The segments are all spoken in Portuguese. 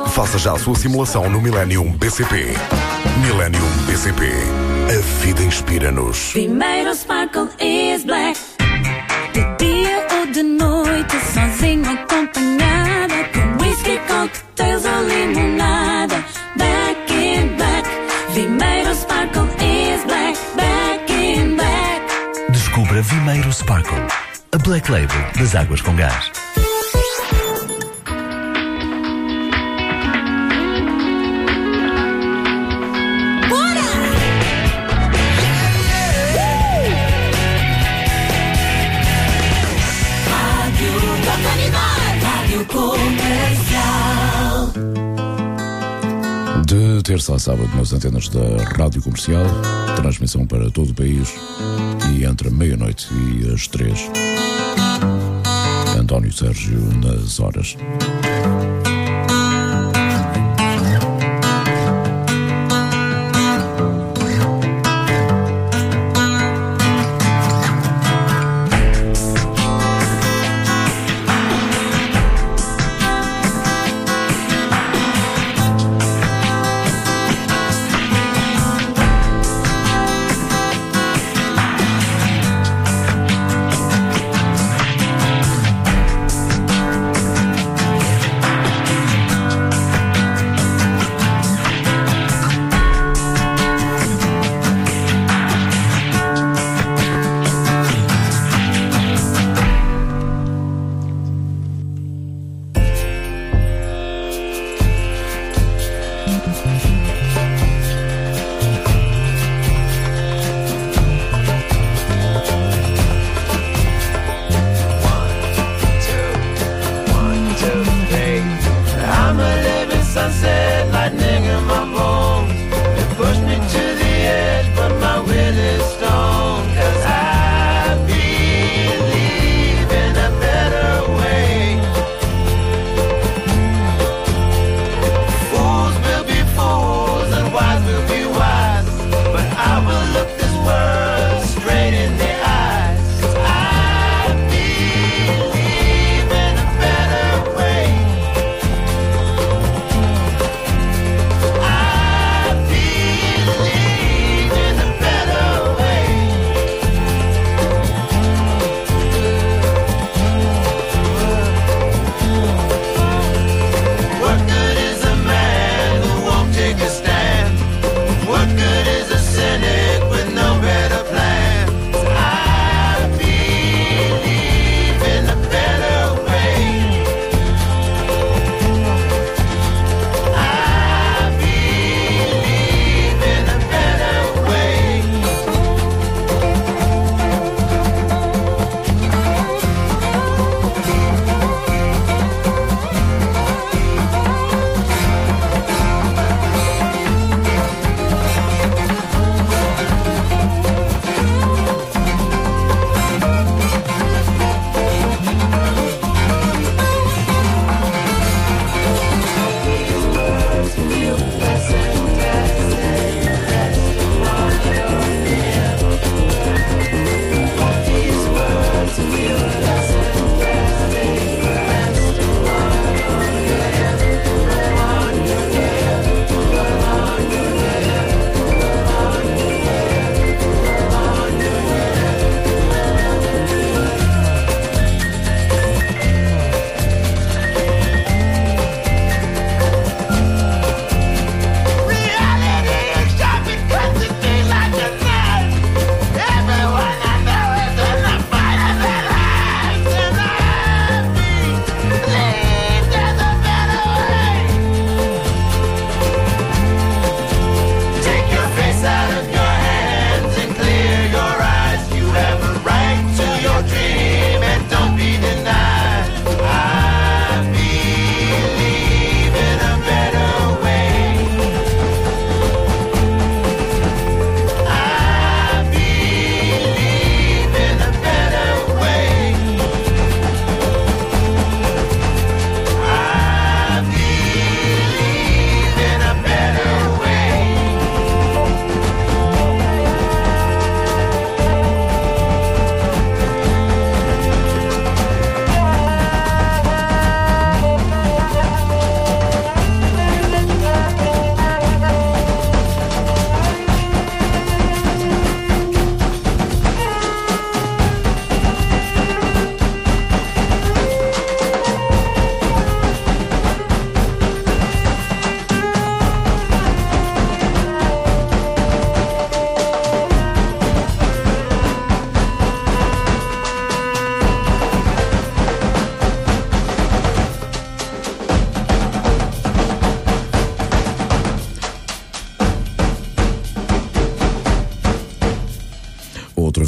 Faça já a sua simulação no Millennium BCP. Millennium BCP. A vida inspira-nos. Primeiro Sparkle is black. De dia ou de noite, sozinho ou acompanhada, com whisky, cocktails ou limonada. Back in black. Primeiro Sparkle is black. Back in black. Descubra Vimeiro Sparkle, a Black Label das águas com gás. De terça a sábado nas antenas da Rádio Comercial, transmissão para todo o país e entre a meia-noite e as 3. António Sérgio nas horas.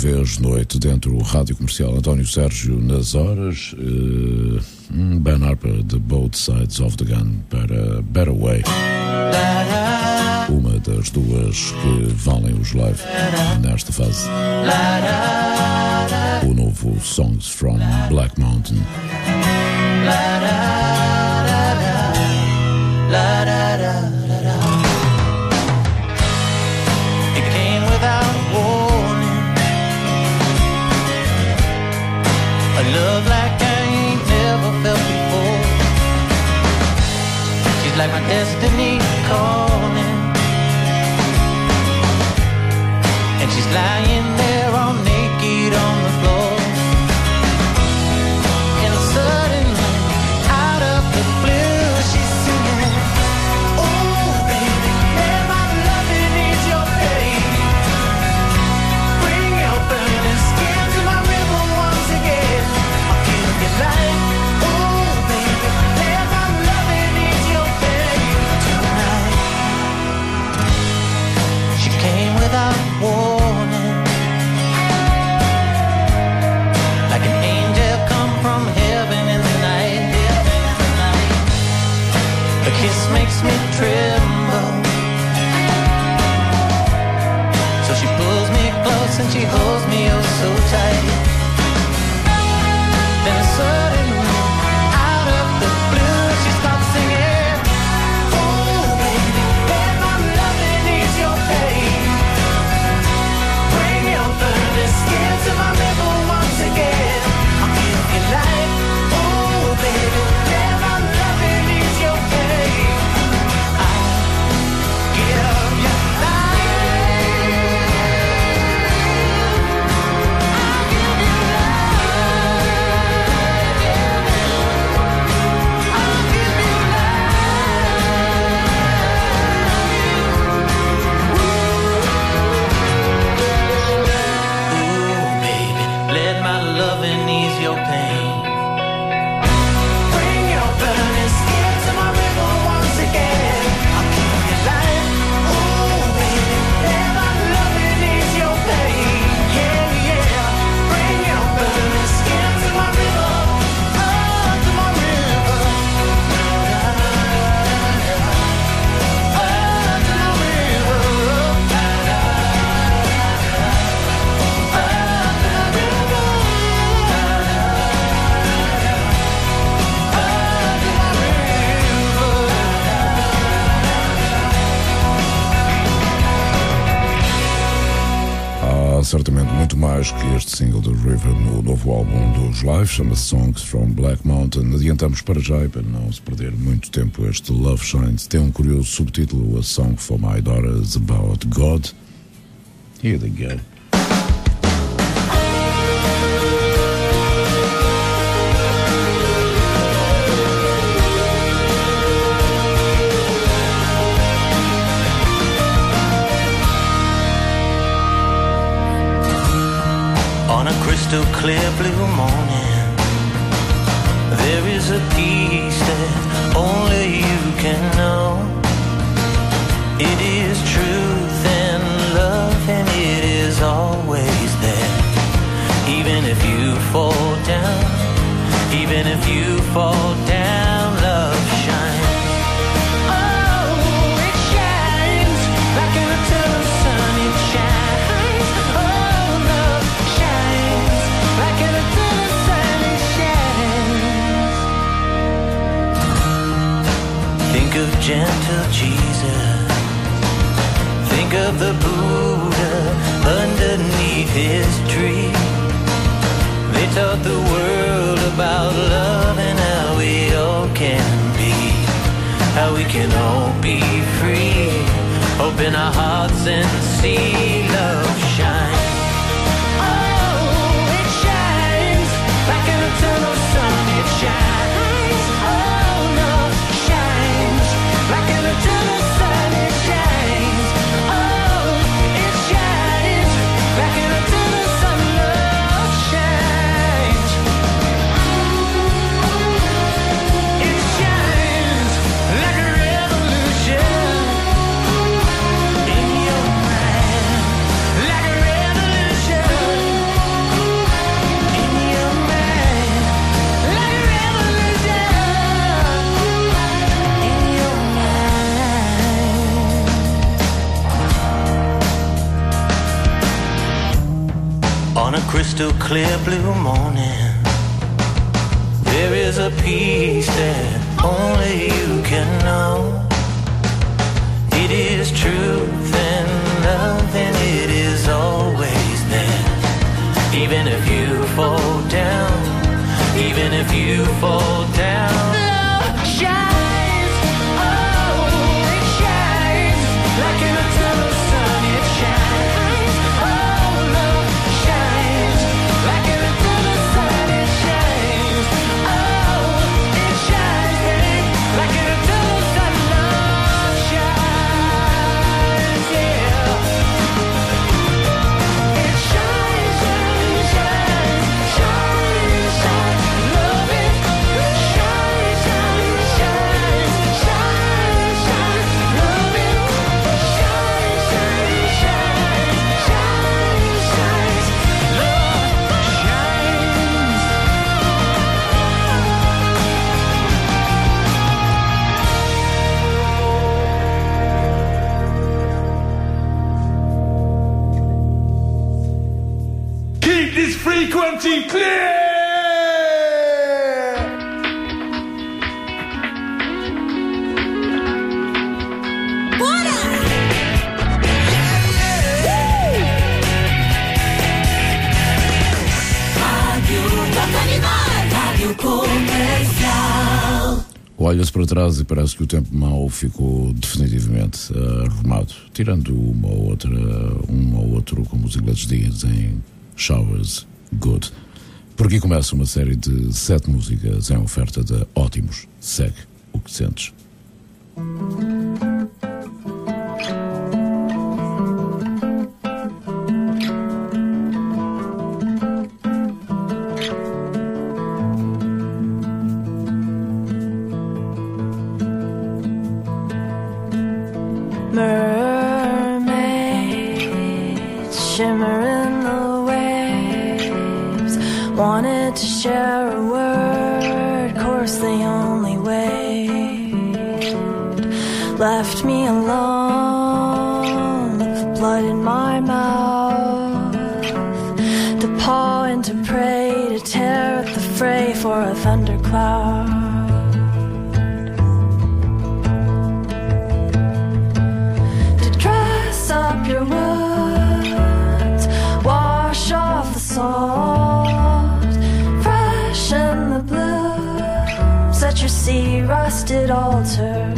vez, noite, dentro do Rádio Comercial. António Sérgio nas horas. Ben Harper, de Both Sides of the Gun, para Better Way. Uma das duas que valem os live nesta fase. O novo Songs from Black Mountain. It came without warning, a love like I ain't never felt before. She's like my destiny calling, and she's lying there all naked on the floor. And suddenly, out of the blue, she's singing, oh baby, let my loving ease your pain. Bring your burning skin to my river once again. I'll give you life, oh baby, let my loving ease your pain tonight. She came without warning, like an angel come from heaven in the night. A kiss makes me tremble, so she pulls me close and she holds me oh so tight. Then suddenly, out of the blue, she starts singing, oh baby, let my loving ease your pain. Bring your burning skin to my river once again. I'll give you life, oh baby, let my loving ease your pain. I'll give you life, I'll give you life, I'll give you life. Ooh, baby, let my loving ease your pain. Bring your burning skin to my river once again. I'll give you life, oh baby, let my loving ease your pain. Yeah, yeah, bring your burning skin to my river, oh, to my river, oh, to my Há certamente muito mais que este single do River no novo álbum dos Live, chama-se Songs from Black Mountain. Adiantamos para já e para não se perder muito tempo. Este Love Shines tem um curioso subtítulo, A Song for My Daughters About God. Here they go. On a crystal clear blue morning, there is a peace that only you can know. It is truth and love, and it is always there. Even if you fall down, even if you fall down, love shines. Oh, it shines like an eternal sun. It shines. Oh, love shines like an eternal sun. It shines. Think of gentle Jesus. Think of the Buddha underneath his tree. They taught the world about love and how we all can be, how we can all be free. Open our hearts and see love shine. Oh, it shines like an eternal sun. It shines. Oh, love shines like an eternal sun. It shines. Oh, it shines like an eternal sun. Love shines. It shines like a revolution in your mind, like a revolution. crystal clear blue morning, there is a peace that only you can know. It is truth and love, and it is always there. Even if you fall down, even if you fall down, love shines, oh, it shines like an eternal sun. It shines, oh, love shines like an eternal sun. It shines, oh, it shines, babe, like an eternal sun. Love shines, yeah. It shines, shines, shines, shines, shines. Love it shines, shines, shines, shines, shines. Love it shines, shines, shines, shines, shines. Love shines. Keep this frequency clear! Rádio Comercial. Olha-se para trás e parece que o tempo mau ficou definitivamente arrumado, tirando uma ou outro, como os ingleses dizem, showers good. Por aqui começa uma série de 7 músicas em oferta de Ótimos. Segue o que sentes. Mermaids shimmer in the waves, wanted to share a word, course they only waved, left me alone with the blood in my mouth, to paw and to pray, to tear at the fray for a thundercloud. Up your wounds, wash off the salt, freshen the blooms at your sea-rusted altar.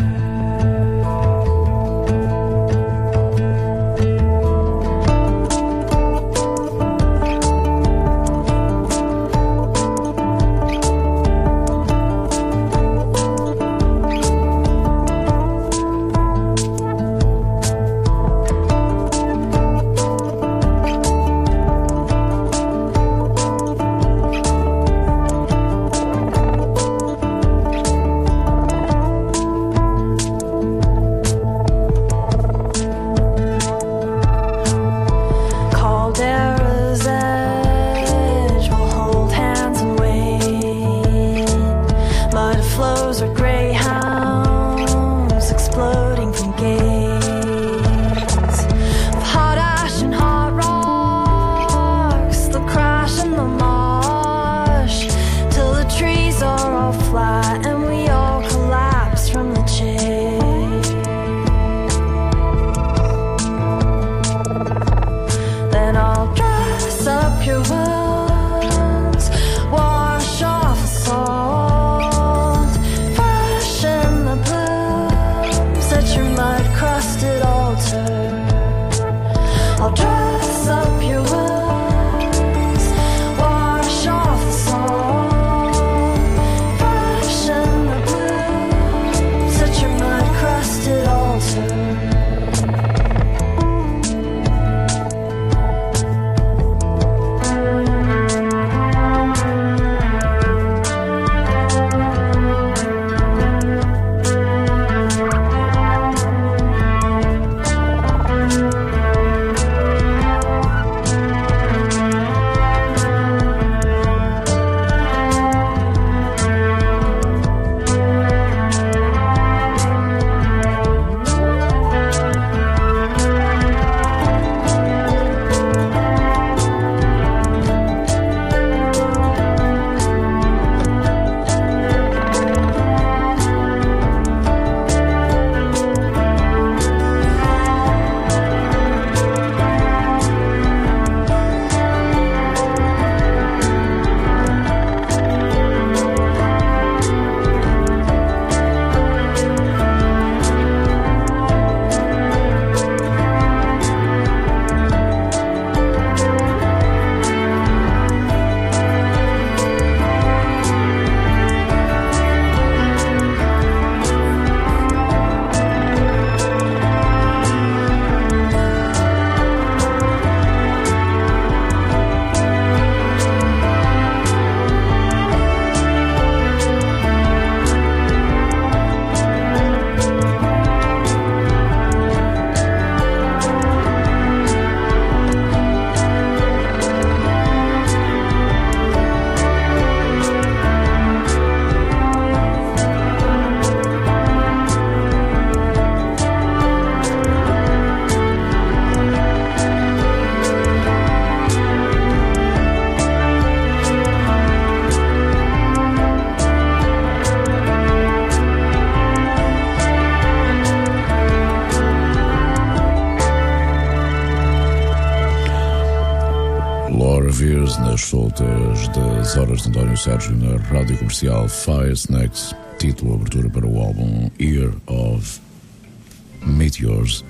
ouvires nas soltas das horas de António Sérgio na rádio comercial Fire Snacks, título abertura para o álbum Year of Meteors.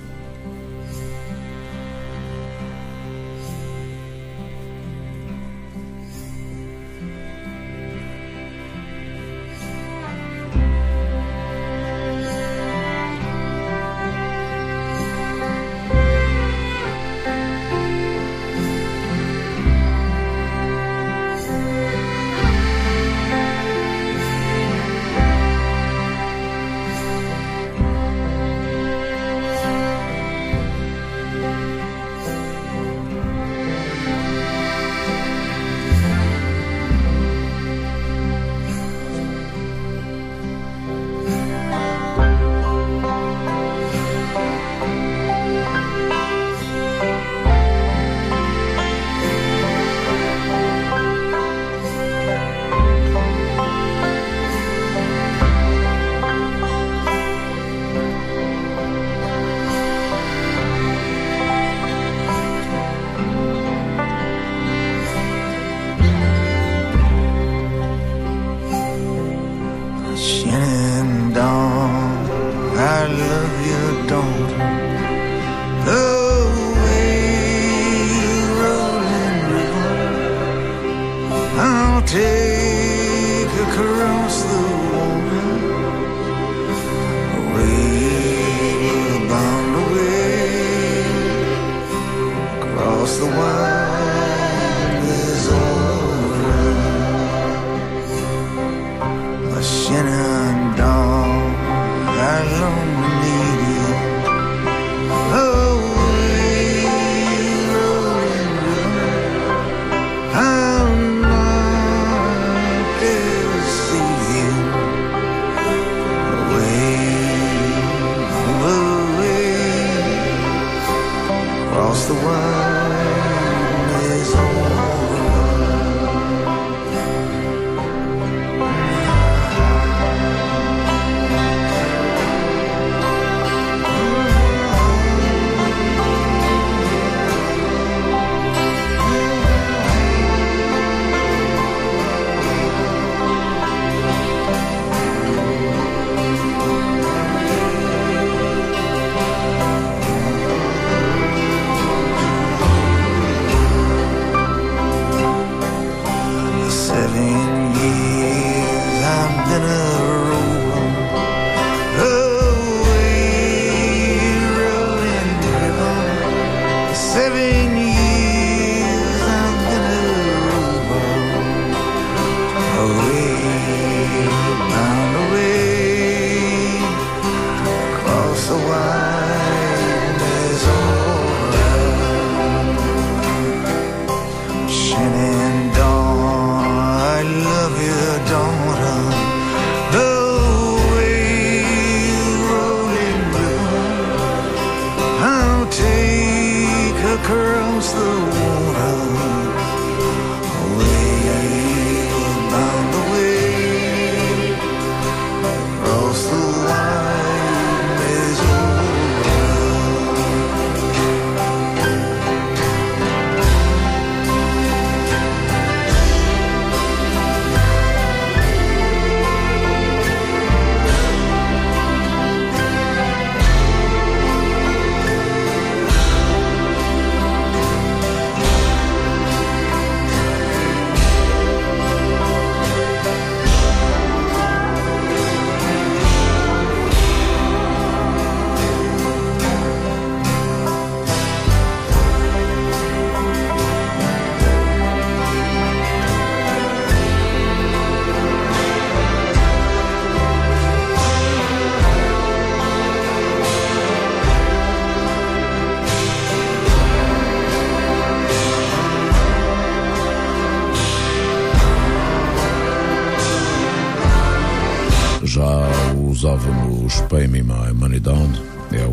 Já usávamos Pay Me My Money Down, é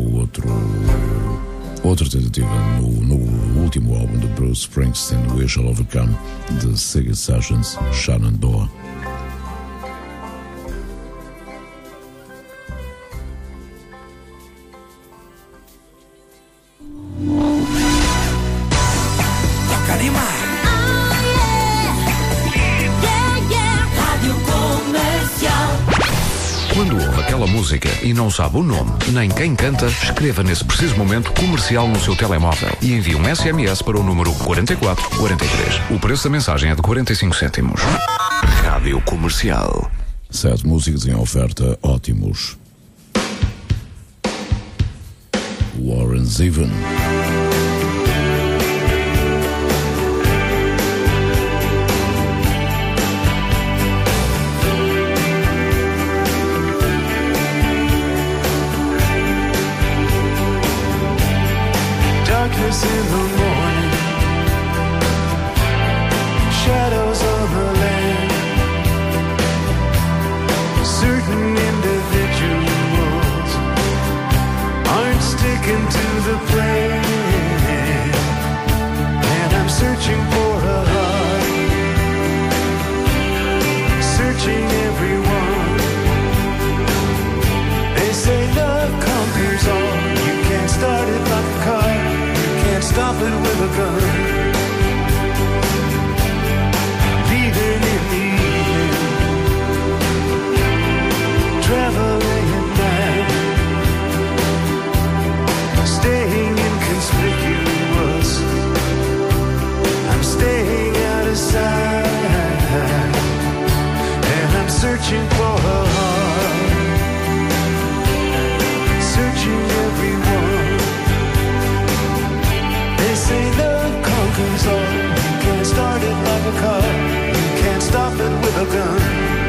outra tentativa no último álbum de Bruce Springsteen, We Shall Overcome, de Sigurd Sessions, Shenandoah. Toca animar. música e não sabe o nome nem quem canta, escreva nesse preciso momento comercial no seu telemóvel e envie um SMS para o número 4443. O preço da mensagem é de 45 cêntimos. Rádio Comercial. 7 músicas em oferta ótimos. Warren Zevon. Darkness in the morning, shadows on the land. Certain individuals aren't sticking to the plan, and I'm searching for a heart, searching everyone. They say love conquers all. You can't start it like a car, can't stop it with a gun. Leaving in the evening, traveling at night, staying inconspicuous. I'm staying out of sight, and I'm searching for a heart, searching everyone. They say love conquers all. You can't start it like a car, you can't stop it with a gun.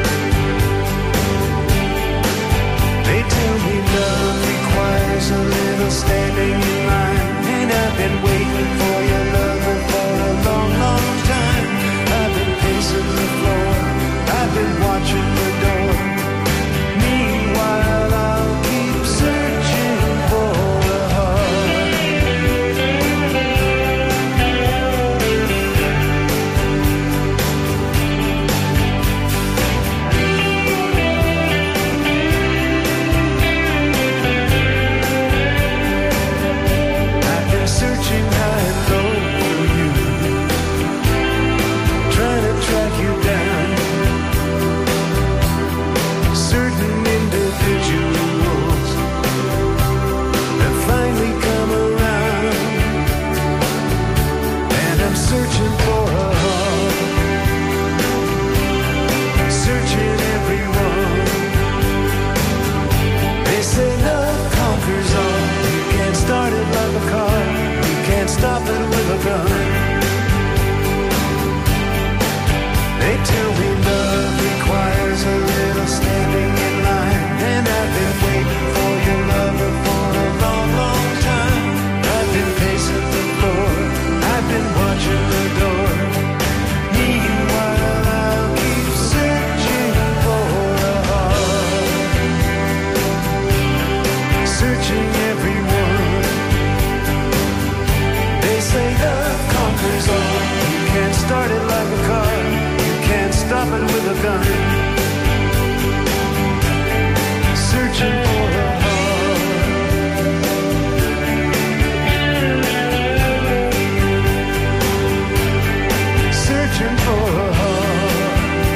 They tell me love requires a little standing in line, and I've been waiting for your love for a long, long time. I've been pacing the floor, I've been watching the door. Meanwhile I'll keep searching for a heart. I've been searching high and low for you, trying to track you down. Certain individuals have finally come around, and I'm searching for a heart, searching everyone. They say love conquers all. You can't start it like a car, you can't stop it with a gun. They tell me love requires a little standing in line, and I've been waiting for your lover for a long, long time. I've been pacing the floor, I've been watching the door. Meanwhile I'll keep searching for a heart, searching everyone. They say love conquers all. You can't start it like a car, you can't stop it with a gun. Searching for a heart, searching for a heart.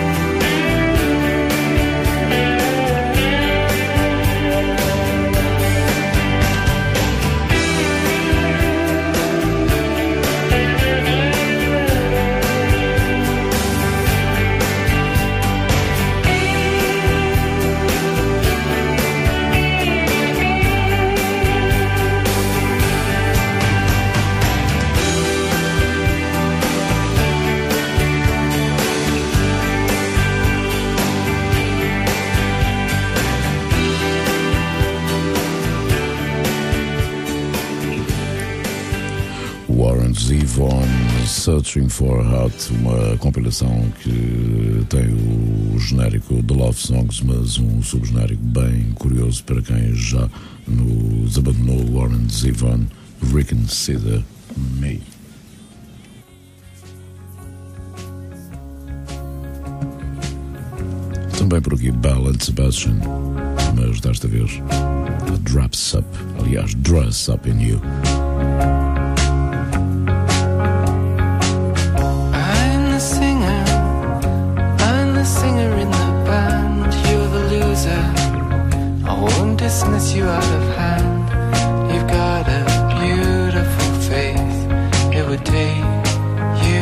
Warren Zevon, Searching for a Heart, uma compilação que tem o genérico de Love Songs, mas um subgenérico bem curioso para quem já nos abandonou. Warren Zevon, Reconsider Me. Também por aqui Belle and Sebastian, mas desta vez Dress Up in You. Singer in the band, you're the loser. I sleight of hand. You've got a beautiful faith. It would take you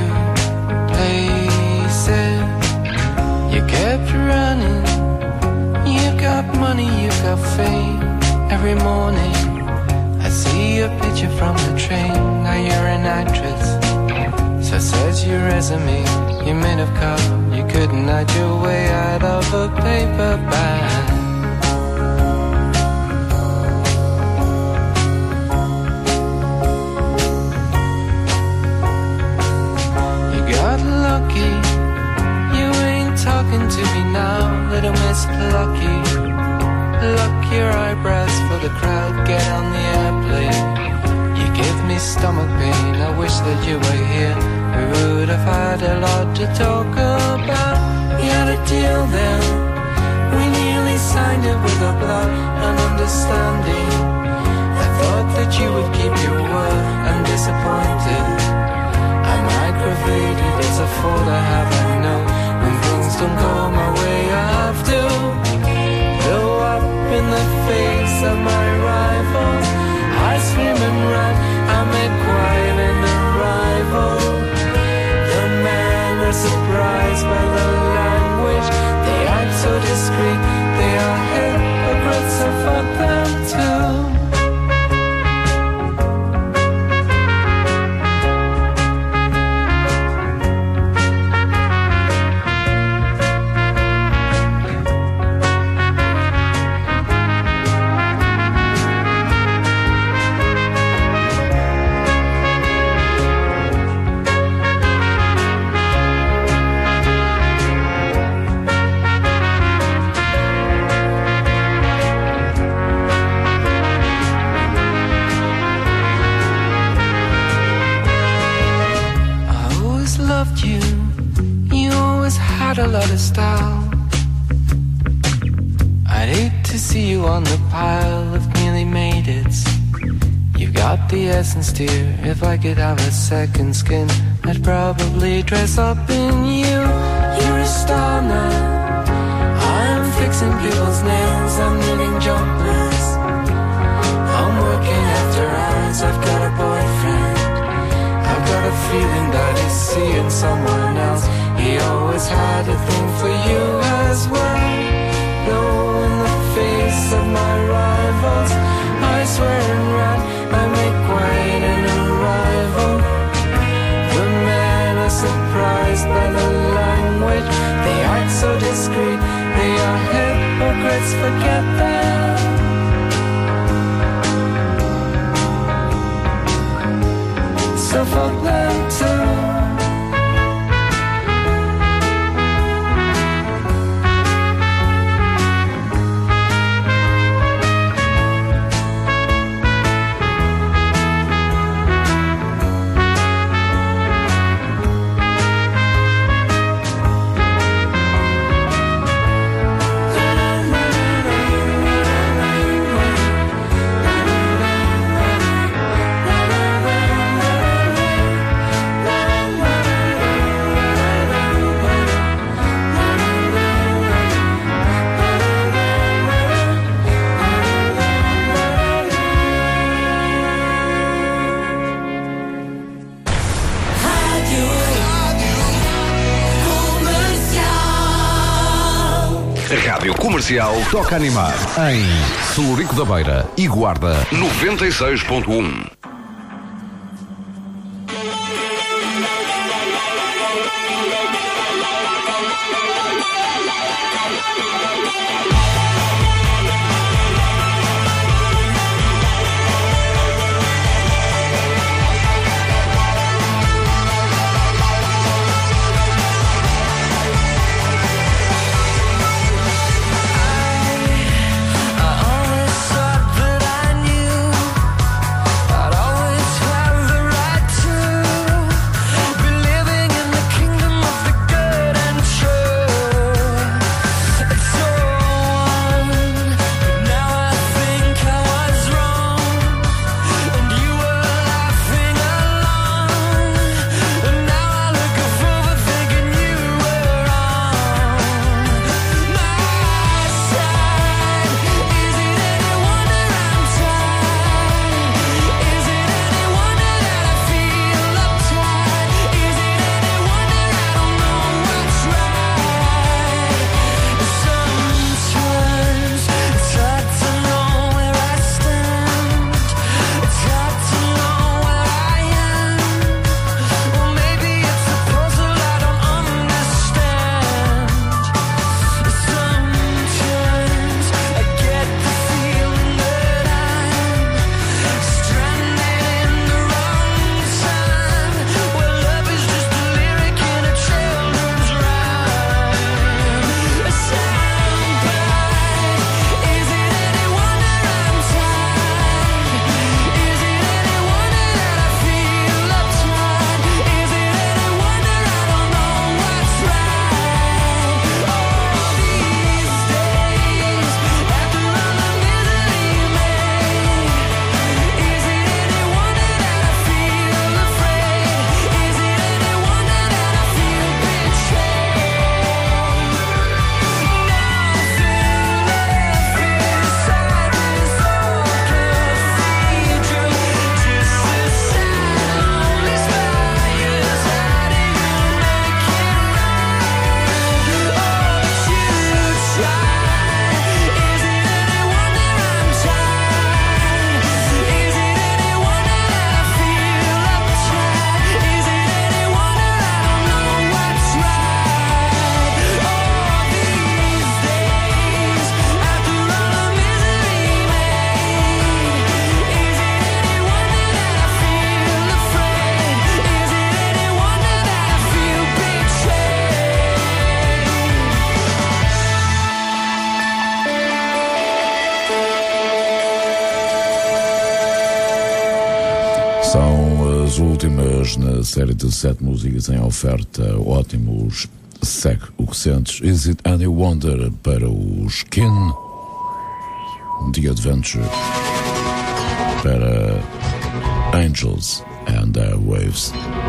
places. You kept running. You've got money, you've got fame. Every morning I see your picture from the train. Now you're an actress, so says your resume. You're made of carbon. You couldn't hide your way out of a paper bag. You got lucky. You ain't talking to me now, little Miss Plucky. Pluck your eyebrows for the crowd. Get on the airplane. You give me stomach pain. I wish that you were here. We would have had a lot to talk about. You had a deal then. We nearly signed it with our blood and understanding. I thought that you would keep your word. I'm disappointed. I'm aggravated. It's a fault I haven't known. When things don't go my way, I have to blow up in the face of my rivals. I scream and run. I make quiet and a rival. The men are surprised by the language. They act so discreet. They are hypocrites, so fuck them too. A lot of style. I'd hate to see you on the pile of nearly made it's. You've got the essence, dear. If I could have a second skin, I'd probably dress up in you. You're a star now. I'm fixing people's nails. I'm knitting jumpers. I'm working after hours. I've got a boyfriend. I've got a feeling that he's seeing someone else. He always had a thing for you as well. Though in the face of my rivals, I swear and run, I make quite an arrival. The men are surprised by the language. They act so discreet. They are hypocrites, forget that. So fuck them too. Rádio Comercial toca animar em Celurico da Beira e Guarda 96.1. I São as últimas na série de 7 músicas em oferta, ótimos. Segue o que sentes. Is It Any Wonder para o Skin, The Adventure para Angels and Their Waves.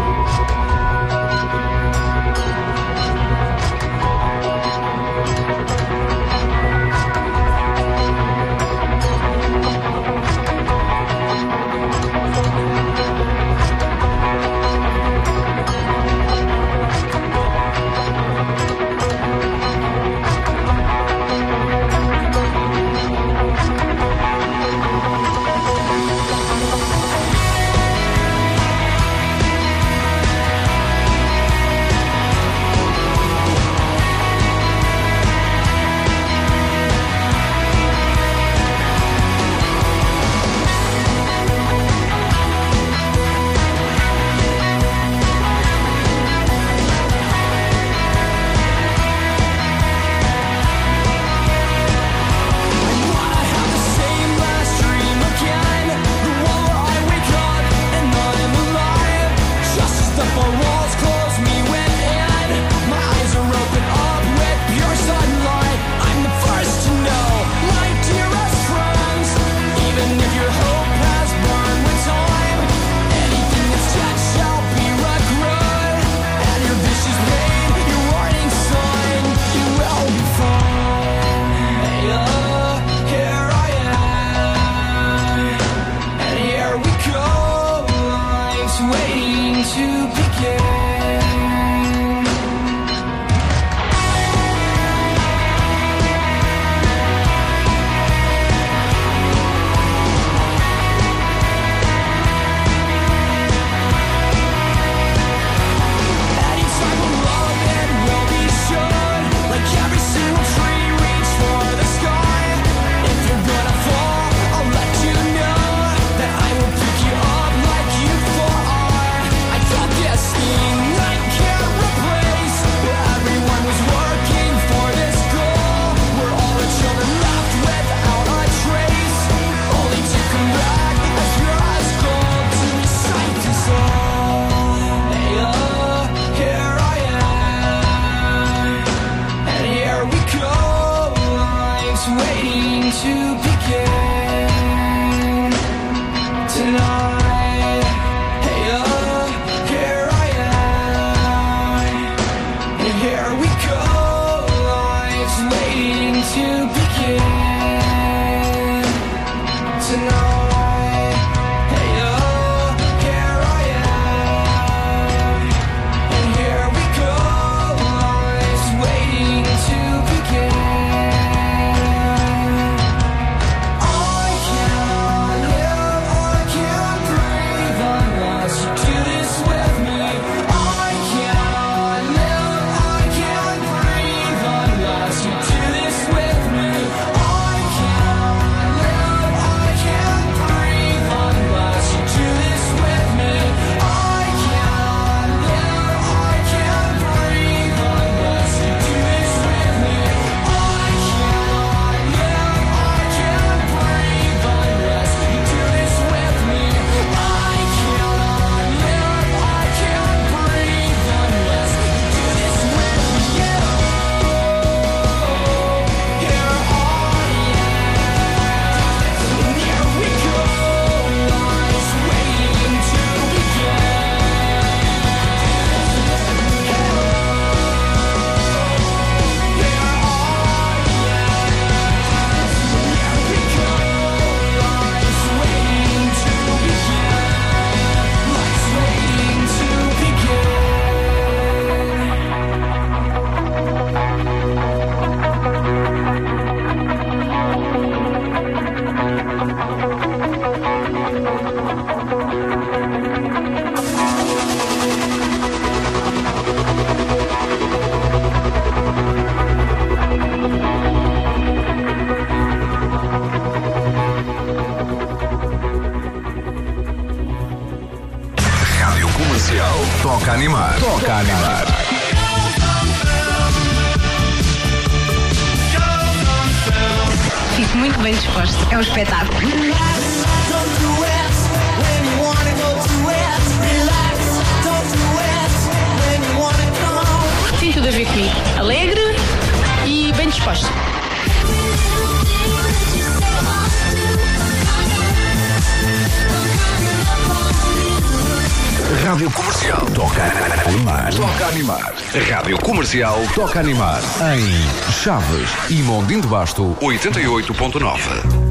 Toca a animar. Toca a animar. Fico muito bem disposto. É um espetáculo. Rádio Comercial. Toca animar. Toca animar. Rádio Comercial toca animar. Em Chaves e Mondim de Basto, 88.9.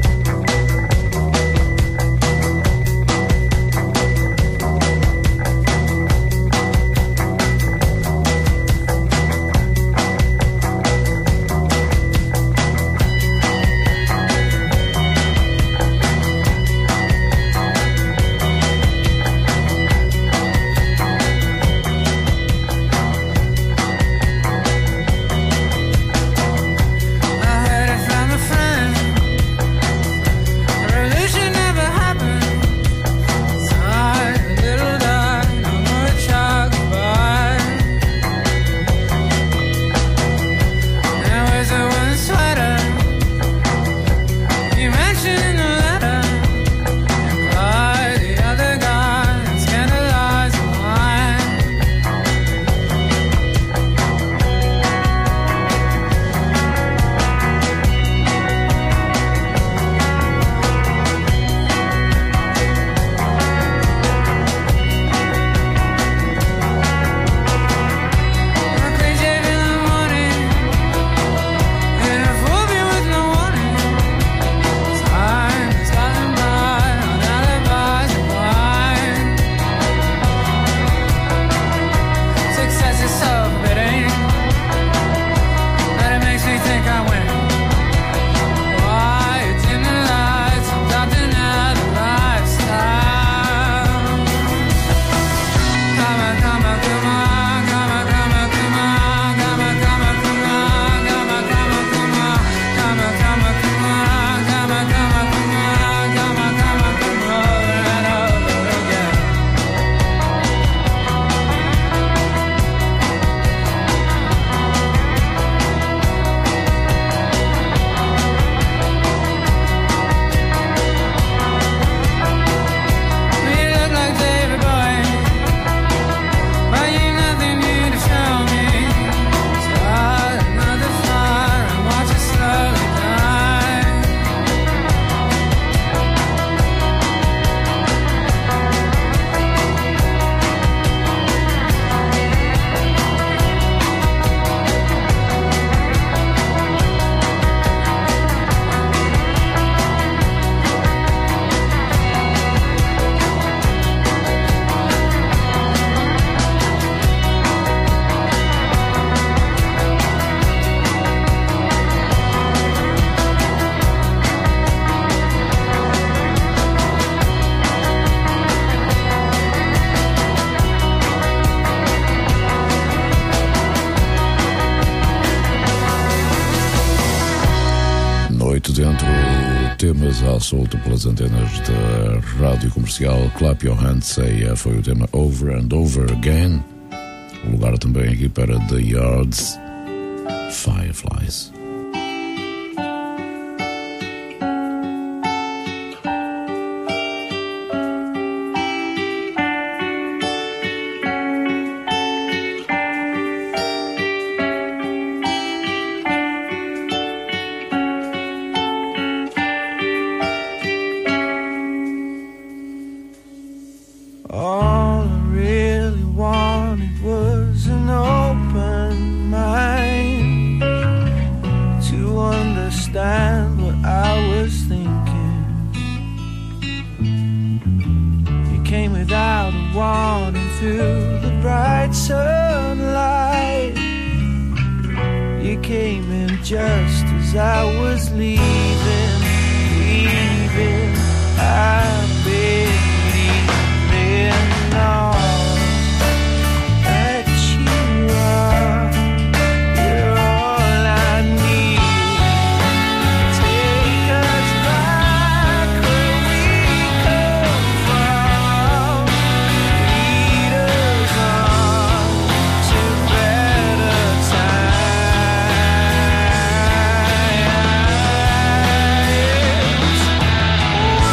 Dentro, temas à solta pelas antenas da Rádio Comercial. Clap Your Hands, Say foi o tema Over and Over Again. O lugar também aqui para The Yards, Fireflies. All I really wanted was an open mind to understand what I was thinking. You came without a warning through the bright sunlight. You came in just as I was leaving. I've been all that you are. You're all I need. Take us back where we come from. Lead us on to better times.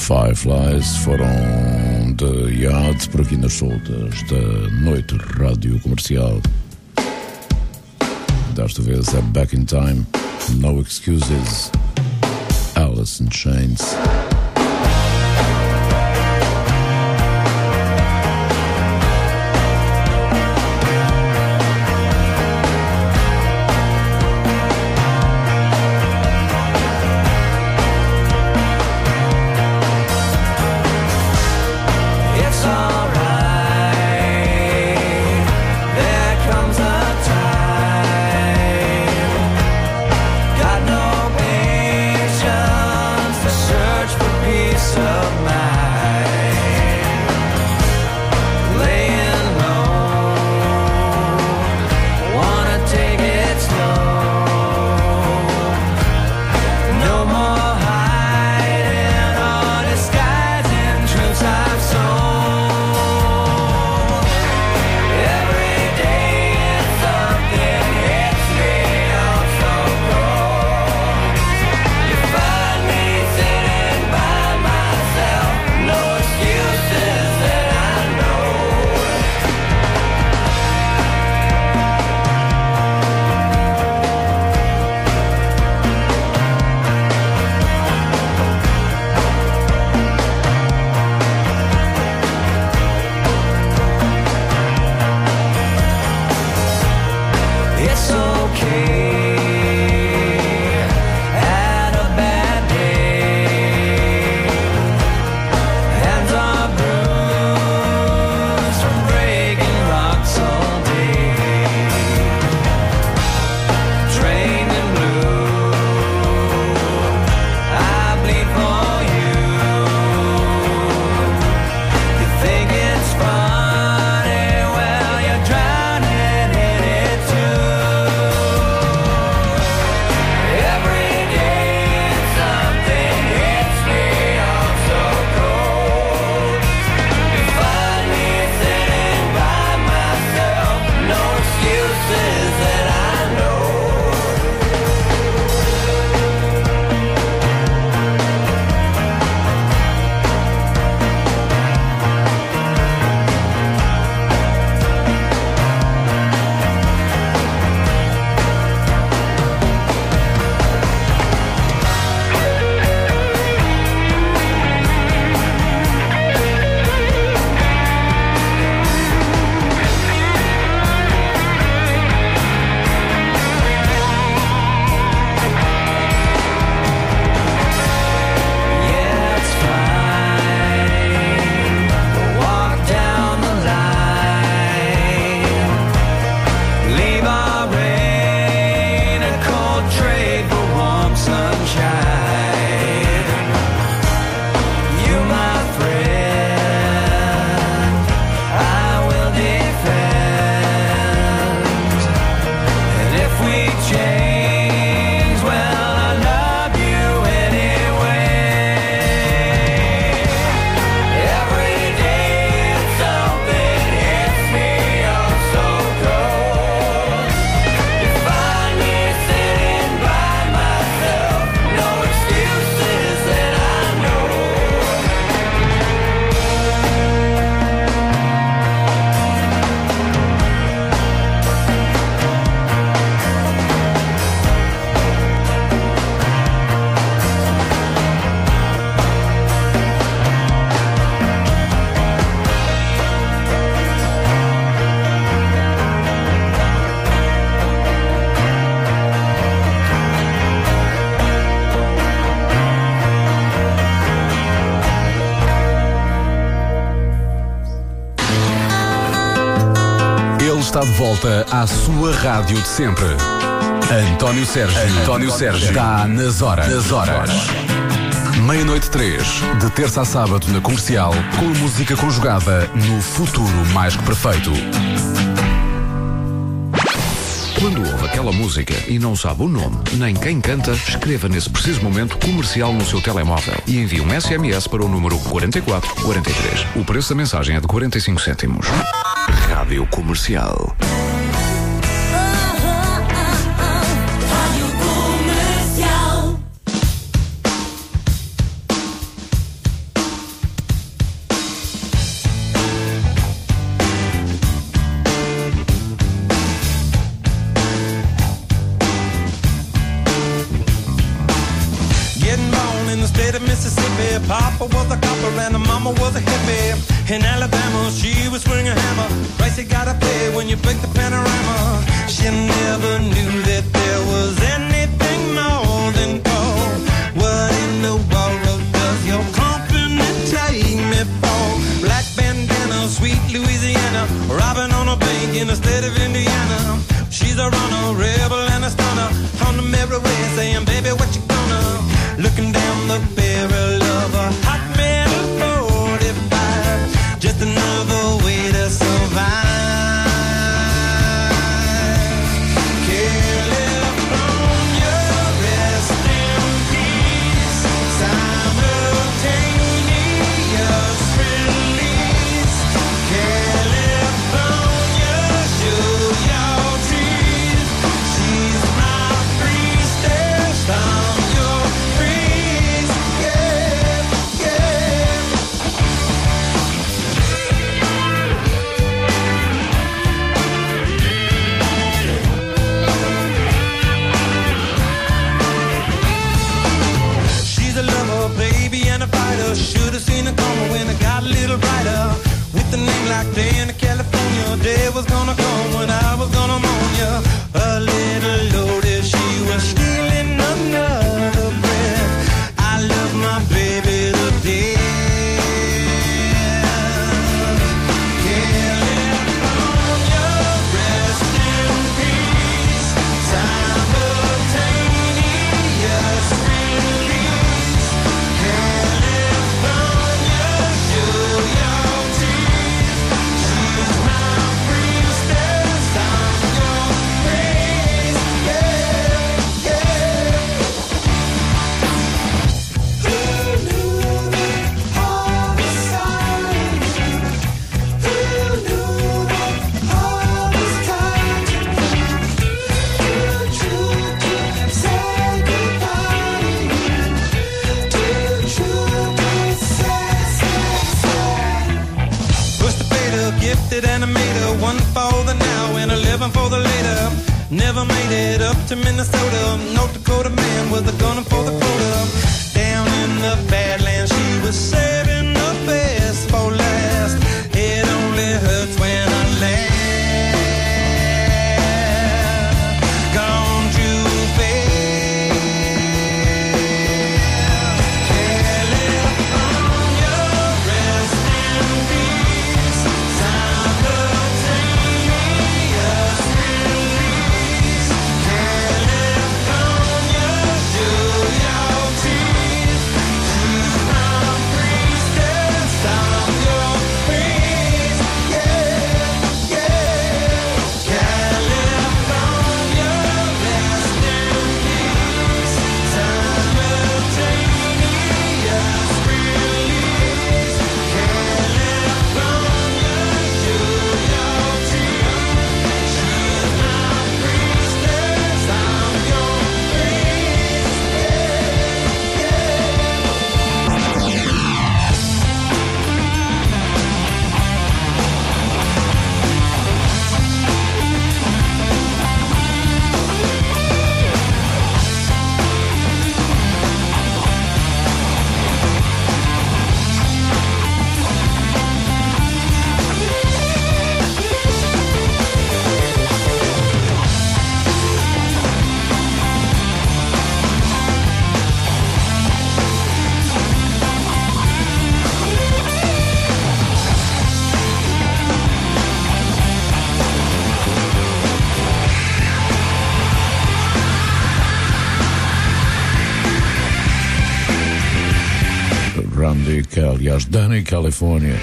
Fireflies foram The Yard por aqui nas soltas da noite rádio comercial. Desta vez é Back in Time, No Excuses, Alice in Chains. Está de volta à sua rádio de sempre. António Sérgio está nas horas. Meia-noite 3, de terça a sábado na Comercial, com música conjugada no futuro mais que perfeito. Quando ouve aquela música e não sabe o nome, nem quem canta, escreva nesse preciso momento Comercial no seu telemóvel e envie um SMS para o número 4443. O preço da mensagem é de 45 cêntimos. Rádio Comercial. papa was a copper and her mama was a hippie. In Alabama, she was swinging a hammer. Price you gotta pay when you break the panorama. She never knew that there was anything more than gold. What in the world does your company take me for? Black bandana, sweet Louisiana, robbing on a bank in the state of Indiana. She's a runner, rebel and a stunner. On the merry way saying, baby, what you gonna? Looking down the barrel of a hot metal 45. Just another way to survive. California, rest in peace. Simultaneous release. California, show your teeth. She's my priestess. I'm your priest. Yeah, yeah. She's a lover, baby, and a fighter. Should've seen it coming when it got a little brighter. With a name like Day in California, day was gonna come when I was gonna mourn ya. A little loaded, she was stealing another breath. I love my baby to death. California, rest in peace. Simultaneous release. California, show your teeth. She's my priestess. I'm your priest. Yeah, yeah. Who knew that all was silent? Who knew that all was kind? Who true to say goodbye? Too true to say. Pushed the fader, gifted animator, one for the now and 11 for the later. Never made it up to Minnesota. North Dakota man was a gunner for the quota. Down in the Badlands, she was saving the best for last. It only hurts when I laugh. Gone too fast. California, rest in peace. Simultaneous release. California, show your teeth. She's my priestess. I'm your priest. Yeah, yeah. California, rest in peace. Simultaneous release. California, show your teeth. She's my priestess. I'm your priest. Randy Kelly, aliás, Danny California.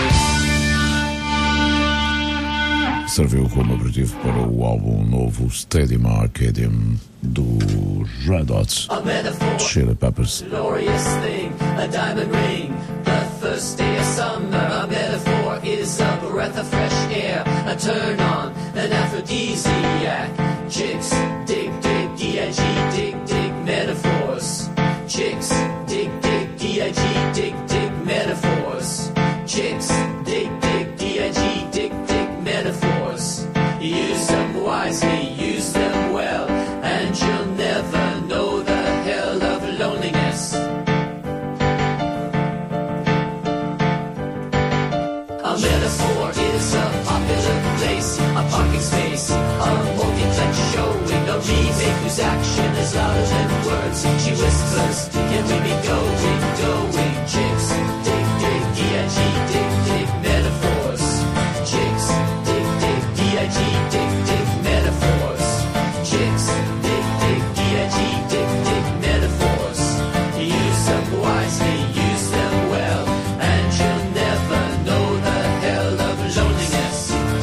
Serviu como aperitivo para o álbum novo Stadium Arcadium dos Red Hot Chili Peppers. Glorious thing, a diamond ring, the first day of summer. A metaphor is a breath of fresh air, a turn on, an aphrodisiac. Chicks, dig, dig, D-I-G, dig, dig, metaphors. Chicks, dig, dig, D-I-G, dig, dig, metaphors. Chicks, dig, dig, D-I-G, dig, dig, metaphors. Use them wisely, use them well, and you'll never know the hell of loneliness. metaphor is a popular place, a parking space, a multiplex showing a remake whose action is louder than words. She whispers, can we be going, chicks, dig, dig, D-I-G, dig, dig, metaphors, chicks, dig, dig, D-I-G, dig, dig, metaphors, chicks, dig, dig, D-I-G, dig, dig, metaphors. Use them wisely, use them well, and you'll never know the hell of loneliness.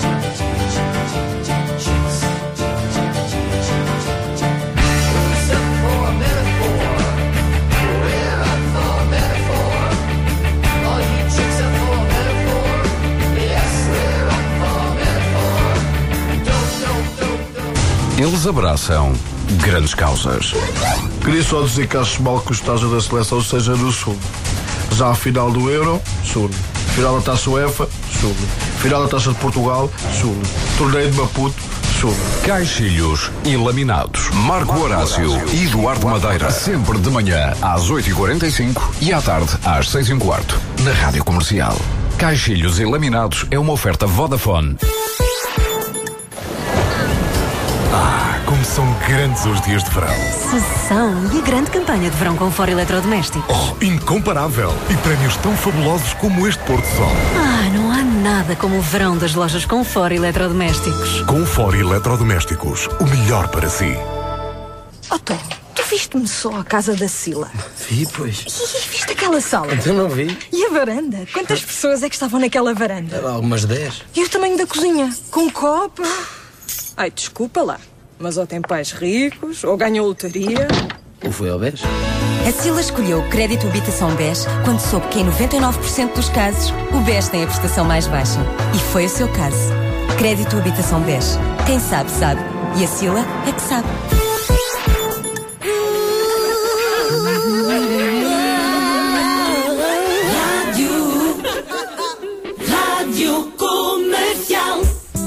Who's up for a metaphor? We're up for a metaphor. All you chicks up for a metaphor? Yes, we're up for a metaphor. Don't. Eles abraçam grandes causas. Queria só dizer que acho mal que o estágio da seleção seja no Sul. Já a final do Euro, Sul. Final da Taça UEFA, Sul. Final da Taça de Portugal, Sul. Torneio de Maputo, Sul. Caixilhos e laminados. Marco Horácio e Eduardo Madeira. Sempre de manhã às 8h45 e à tarde às 6h15. Na Rádio Comercial. Caixilhos e laminados é uma oferta Vodafone. Como são grandes os dias de verão. Sessão e a grande campanha de verão com Fora Eletrodomésticos. Oh, incomparável! E prémios tão fabulosos como este pôr do sol. Não há nada como o verão das lojas com Fora Eletrodomésticos. Com Fora Eletrodomésticos, o melhor para si. Tom, tu viste-me só a casa da Sila? Vi, pois. E viste aquela sala? Então não vi. E a varanda? Quantas pessoas é que estavam naquela varanda? Algumas 10. E o tamanho da cozinha? Com copo? Ai, desculpa lá. Mas ou tem pais ricos, ou ganham lotaria. Ou foi ao BES? A Sila escolheu o crédito habitação BES quando soube que em 99% dos casos o BES tem a prestação mais baixa. E foi o seu caso. Crédito habitação BES. Quem sabe, sabe. E a Sila é que sabe. Rádio Comercial.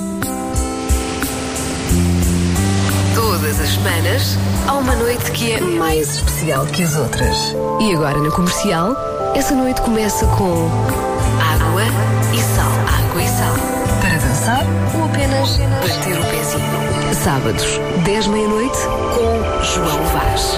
Todas as semanas há uma noite que é mais especial que as outras. E agora na Comercial, essa noite começa com água e sal. Água e sal. Para dançar ou apenas bater o pezinho. Sábados, 10 meia-noite, com João Vaz.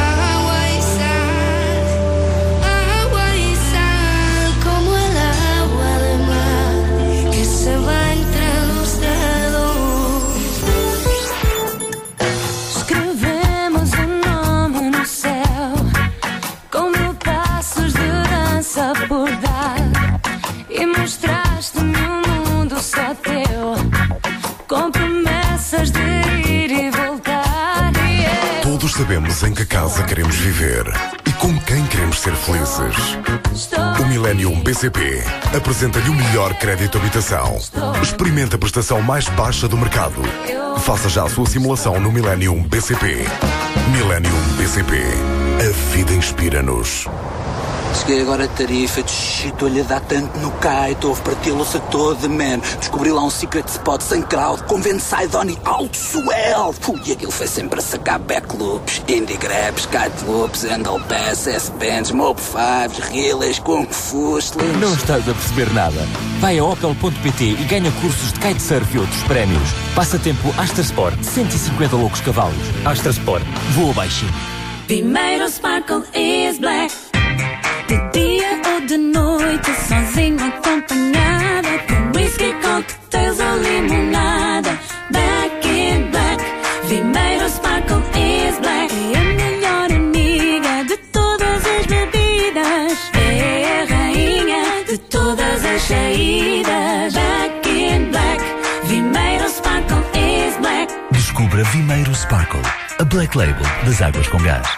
Escrevemos o nome no céu, com 1000 passos de dança por dar, e mostraste-me um mundo só teu, com promessas de ir e voltar. Todos sabemos em que casa queremos viver e com quem queremos ser felizes. O Millennium BCP apresenta-lhe o melhor crédito habitação. Experimente a prestação mais baixa do mercado. Faça já a sua simulação no Millennium BCP. Millennium BCP. A vida inspira-nos. Cheguei agora a Tarifa, estou-lhe a dar tanto no kite, houve partilha-se toda, man. Descobri lá um secret spot sem crowd, com side-on e alto swell. E aquilo foi sempre a sacar backloops, indie grabs, kite loops, handle pass, S-bands, mob 5s, relays, kung fu, slims. Não estás a perceber nada. Vai a opel.pt e ganha cursos de kitesurf e outros prémios. Passatempo Astra Sport, 150 loucos cavalos. Astra Sport, voa baixinho. Primeiro Sparkle is black. De dia ou de noite, sozinho, acompanhada, com whisky, cocktails ou limonada. Back in black, Primeiro Sparkle is black. É a melhor amiga de todas as bebidas, é a rainha de todas as saídas. Back in black, Primeiro Sparkle is black. Descubra Vimeiro Sparkle, a Black Label das águas com gás.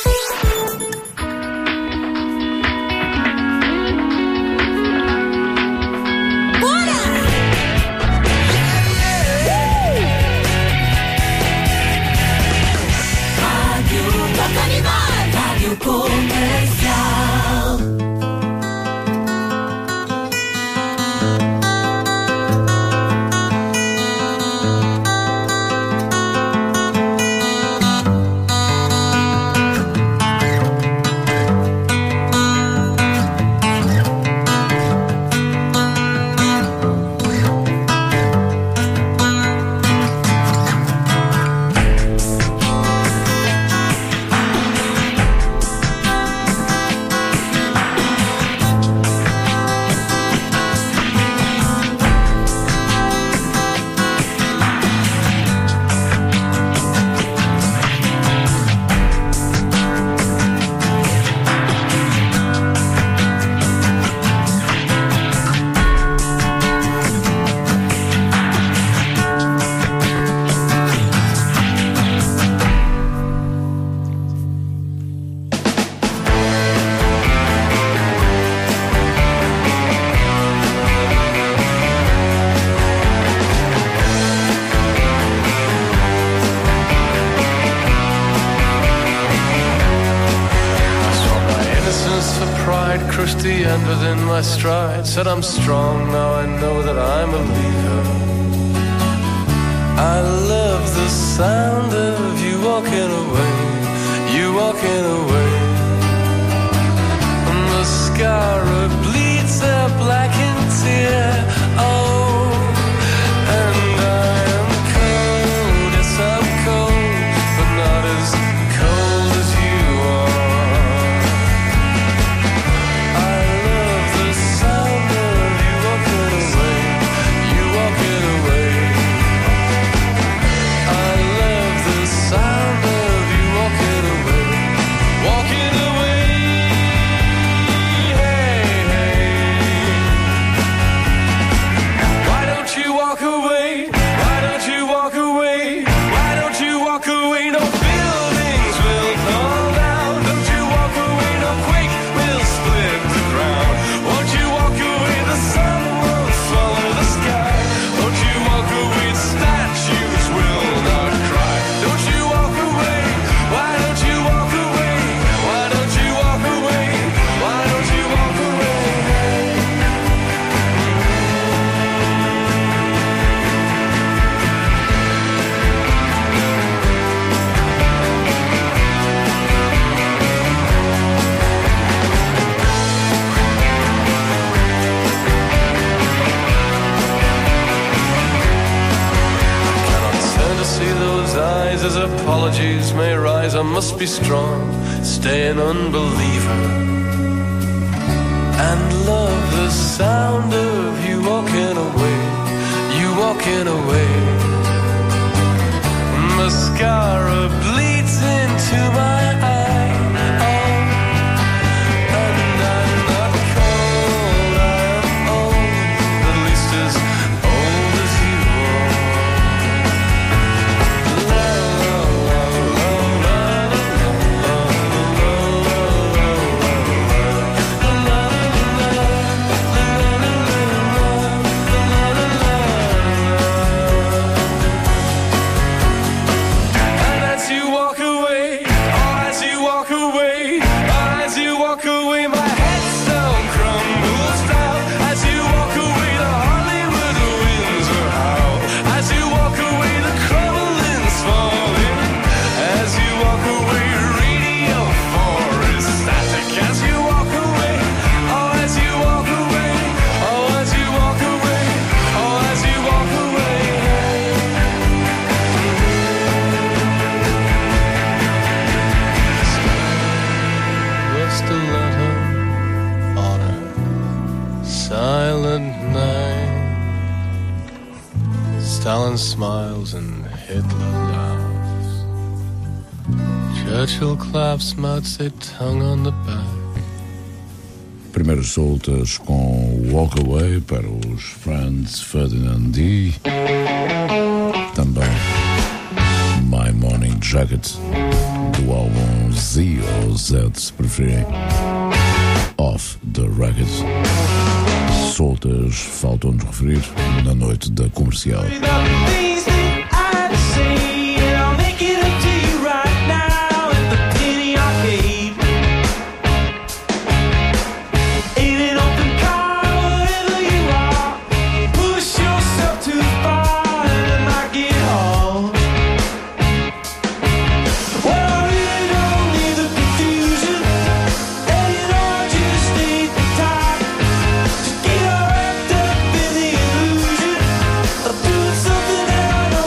Rádio Comercial. the end within my stride. Said I'm strong, now I know that I'm a leader. I love the sound of you walking away, you walking away. Mascara bleeds a blackened tear. Oh, and I am cold, yes I'm cold, but not as cold as you are. I love the sound of you walking away, you walking away. I love the sound of you walking away, walking away. Walk away, why don't you walk away? Why don't you walk away? No buildings will fall down. Don't you walk away, no quake will split the ground. Won't you walk away, the sun won't swallow the sky. Don't you walk away, statues will not cry. Don't you walk away, why don't you walk away? Why don't you walk away? Why don't you walk away? See those eyes as apologies may rise. I must be strong, stay an unbeliever, and love the sound of you walking away, you walking away. Mascara bleeds into my eye. Oh, and I'm not cold, I am old, at least as old as you are. Stalin smiles and Hitler laughs. Churchill claps, Mao Zedong on the back. Primeiras soltas com Walk Away para os Franz Ferdinand D. Também My Morning Jacket do álbum Z ou Z, se preferirem, Off the Record. Soltas, faltam-nos referir, na noite da Comercial. Something out of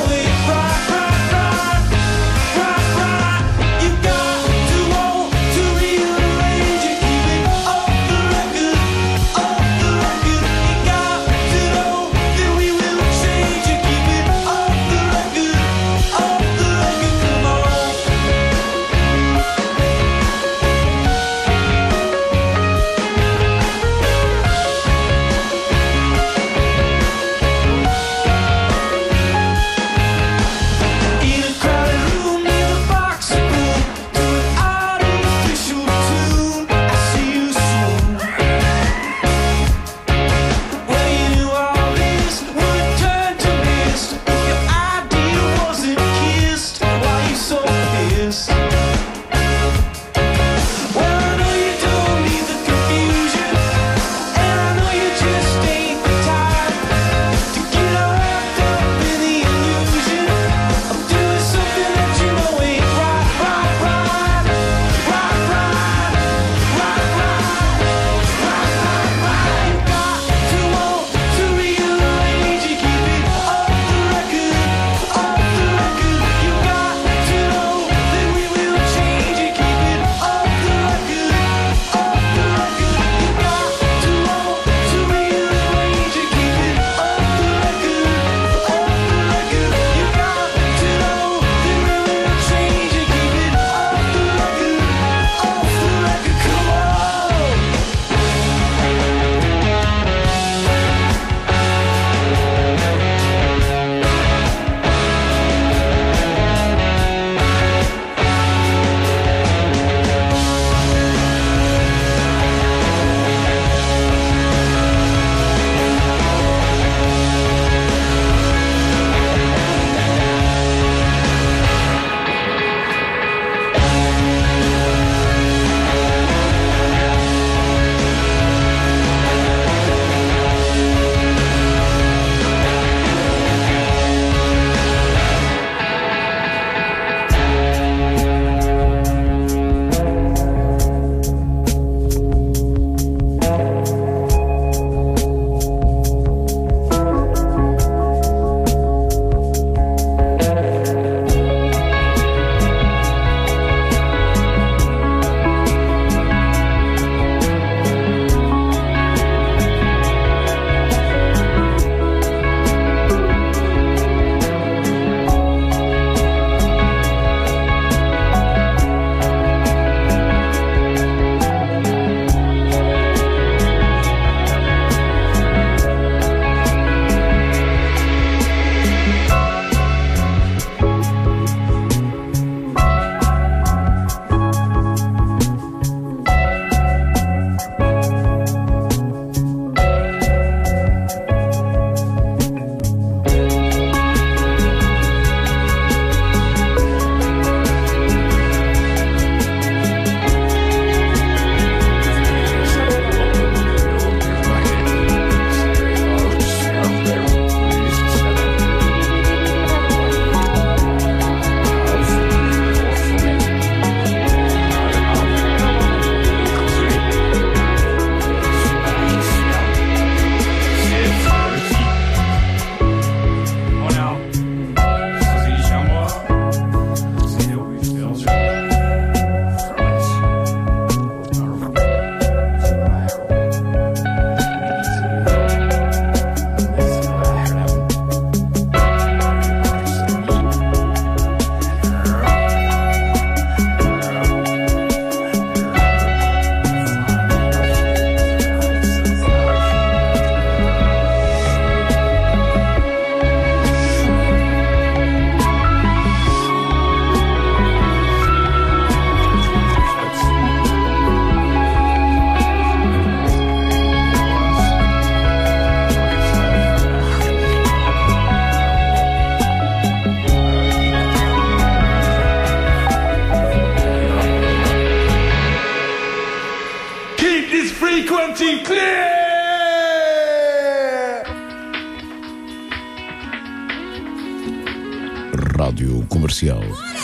Rádio Comercial.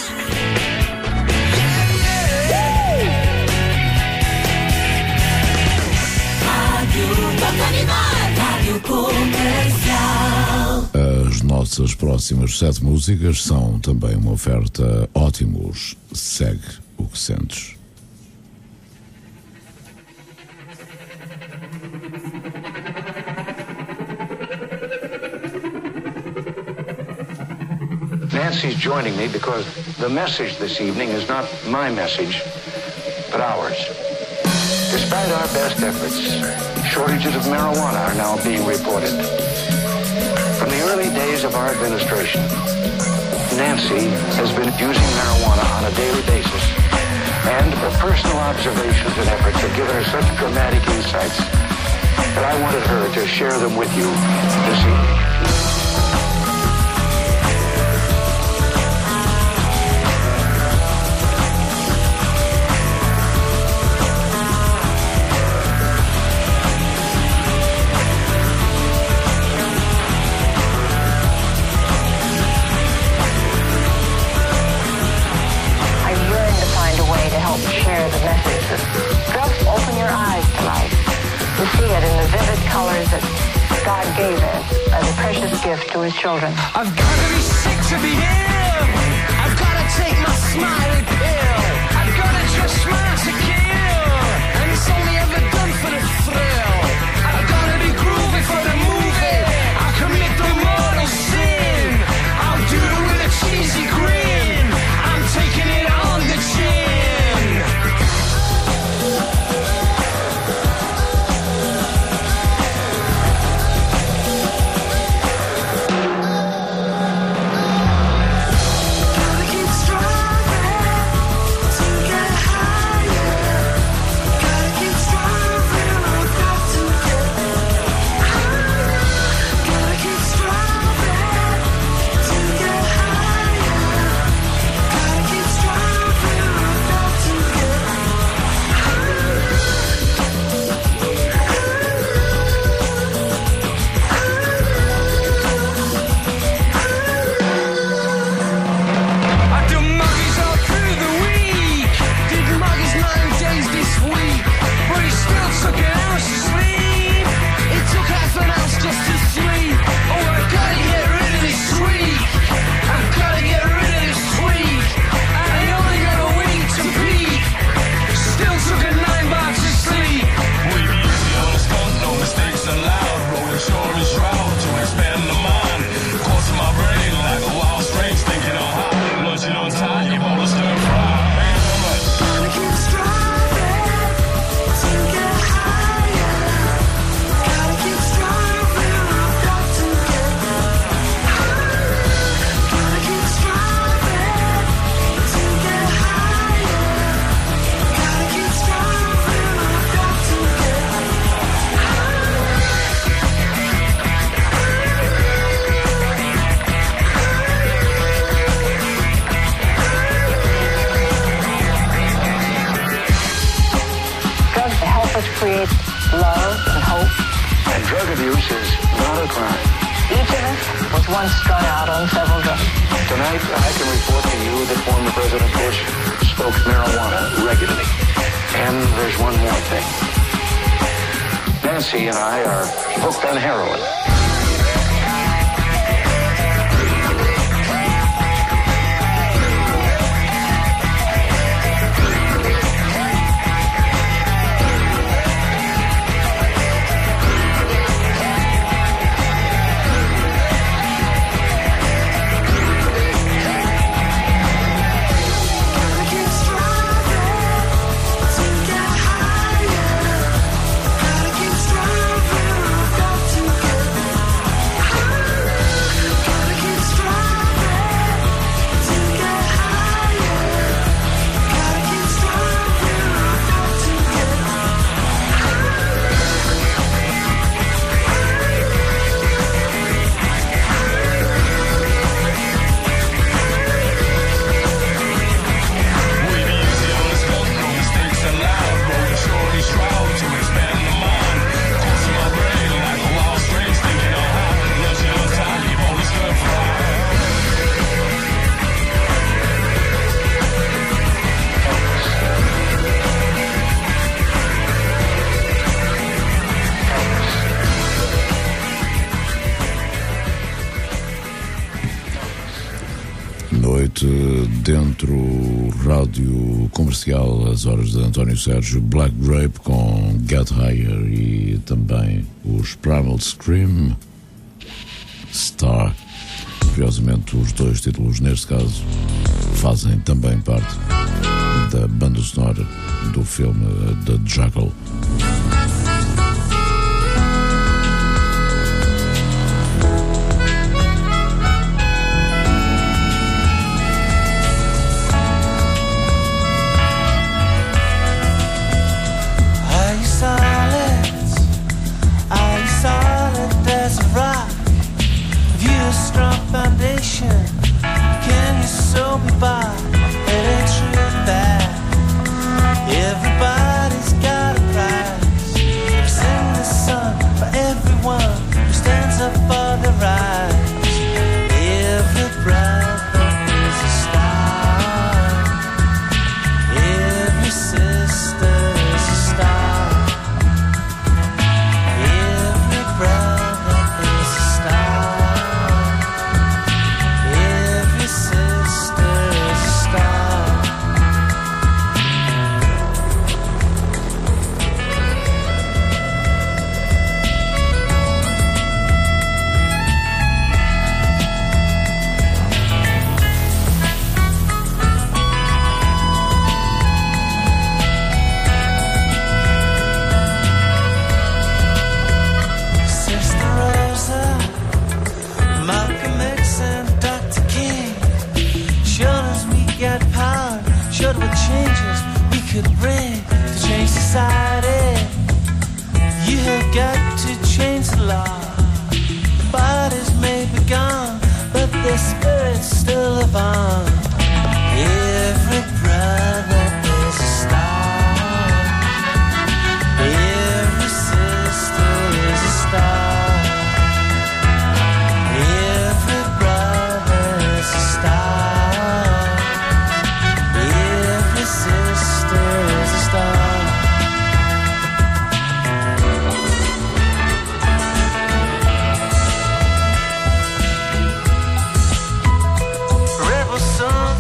Rádio Comercial. As nossas próximas 7 músicas são também uma oferta Ótimos. Segue o que sentes. Nancy's joining me because the message this evening is not my message, but ours. Despite our best efforts, shortages of marijuana are now being reported. From the early days of our administration, Nancy has been using marijuana on a daily basis, and her personal observations and efforts have given her such dramatic insights that I wanted her to share them with you this evening. To his children. I've gotta be sick to be him. I've gotta take my smiley pill. I've gotta just smile to kill. And it's only ever done for the thrill. I've gotta be groovy for the movie. I'll commit the mortal sin. I'll do it with a cheesy grin. I'm taking it on the chin. Create love and hope. And drug abuse is not a crime. Each of us was once strung out on several drugs. Tonight, I can report to you that former President Bush smoked marijuana regularly. And there's one more thing. Nancy and I are hooked on heroin. Gotta keep striving, I've got to get noite dentro rádio comercial, às horas de António Sérgio, Black Grape com Get Higher e também os Primal Scream, Star. Curiosamente, os dois títulos, neste caso, fazem também parte da banda sonora do filme The Jackal. Can you sew me by? It ain't true that everybody's got a price. Sing the sun for everyone who stands up for the right. Every brother is a star. Every sister is a star. Every brother is a star. Changes we could bring to change society. You have got to change the law. The bodies may be gone, but their spirits still live on. Every brother is a star. Every sister is a star. Every brother is a star. Sister is a star. Rebel son.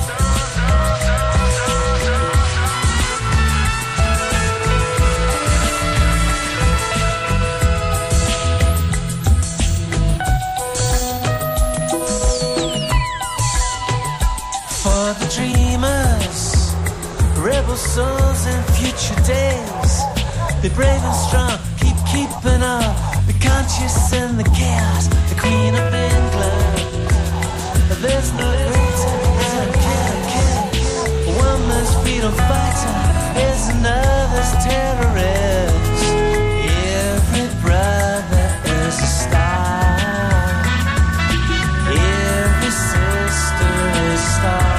For the dreamers, rebel souls in future days. Be brave and strong, keep keeping up. Be conscious in the chaos, the Queen of England. There's no greater than killer. One man's freedom fighter is another's terrorist. Every brother is a star. Every sister is a star.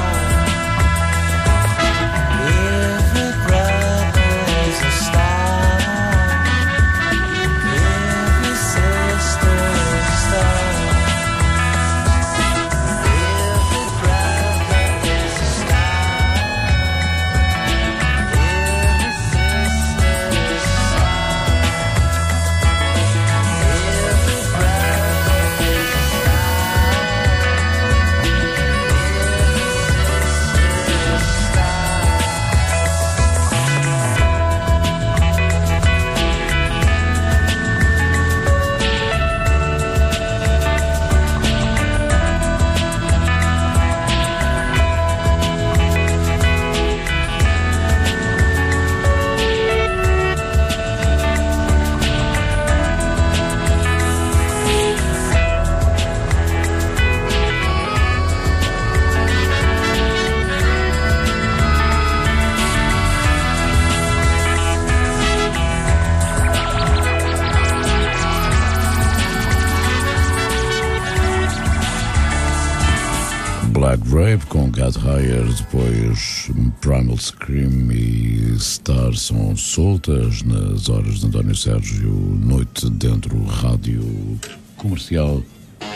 Black Grape com Get Higher, depois Primal Scream e Star são soltas nas horas de António Sérgio, noite dentro rádio comercial.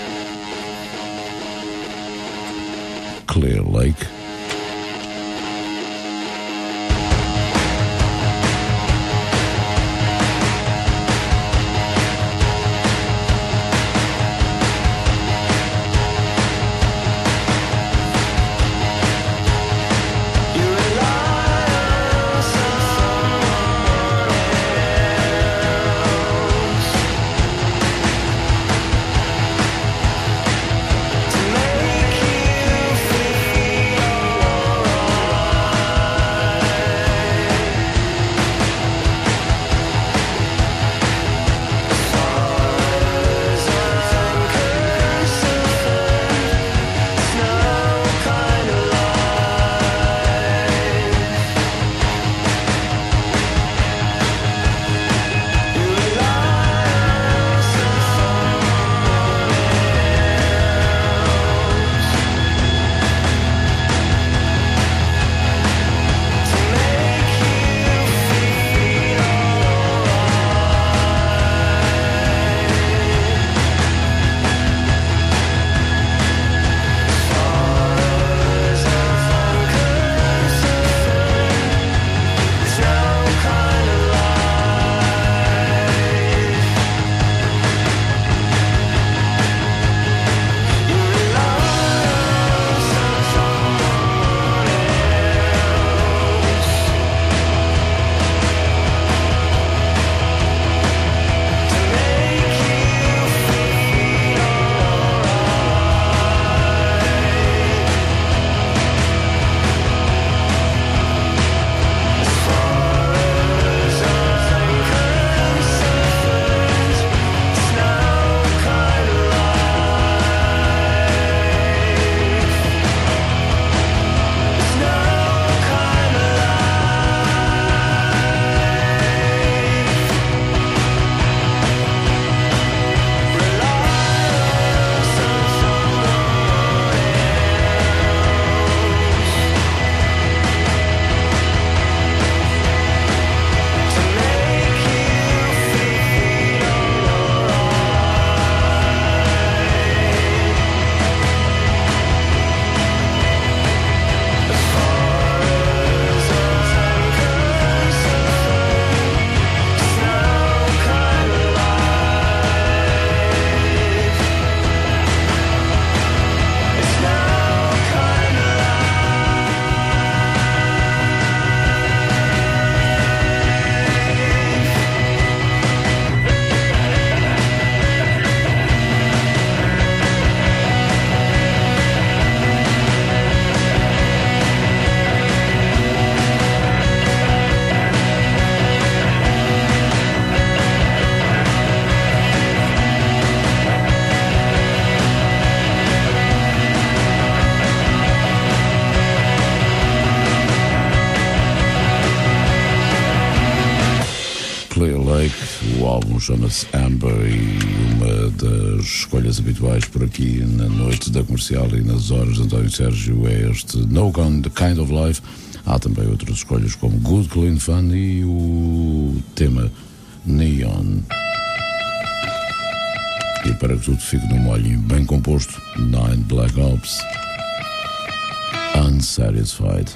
Clear Lake. álbum chama-se Amber e uma das escolhas habituais por aqui na noite da Comercial e nas horas de António Sérgio é este No Kind of Life. Há também outras escolhas como Good Clean Fun e o tema Neon. E para que tudo fique num molho bem composto, Nine Black Alps, Unsatisfied.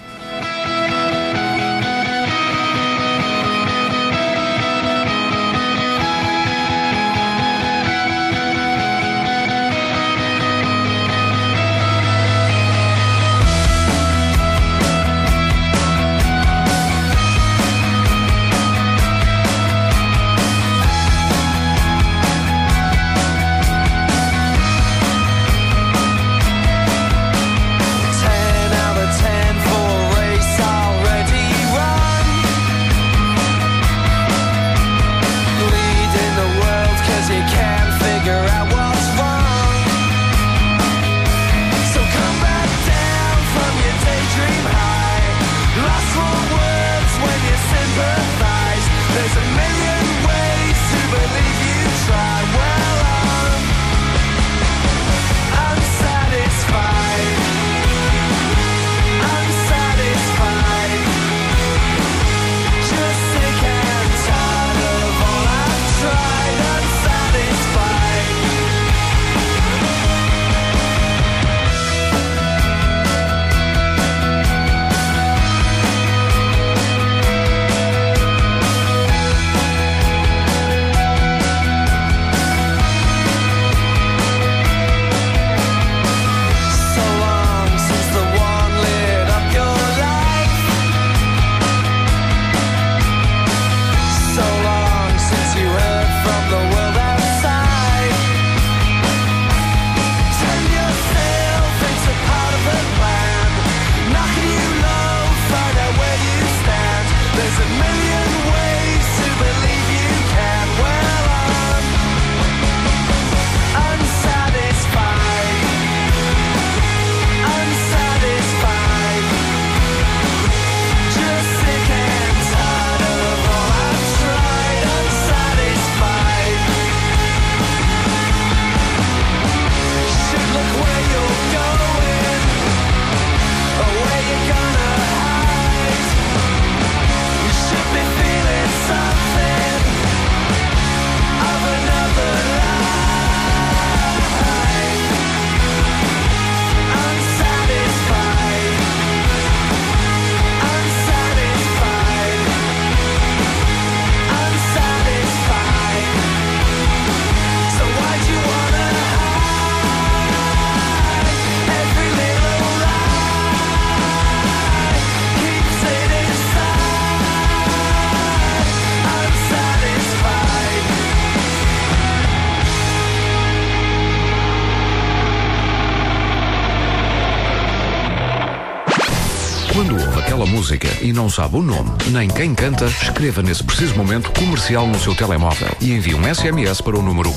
Quando ouve aquela música e não sabe o nome, nem quem canta, escreva nesse preciso momento Comercial no seu telemóvel e envie um SMS para o número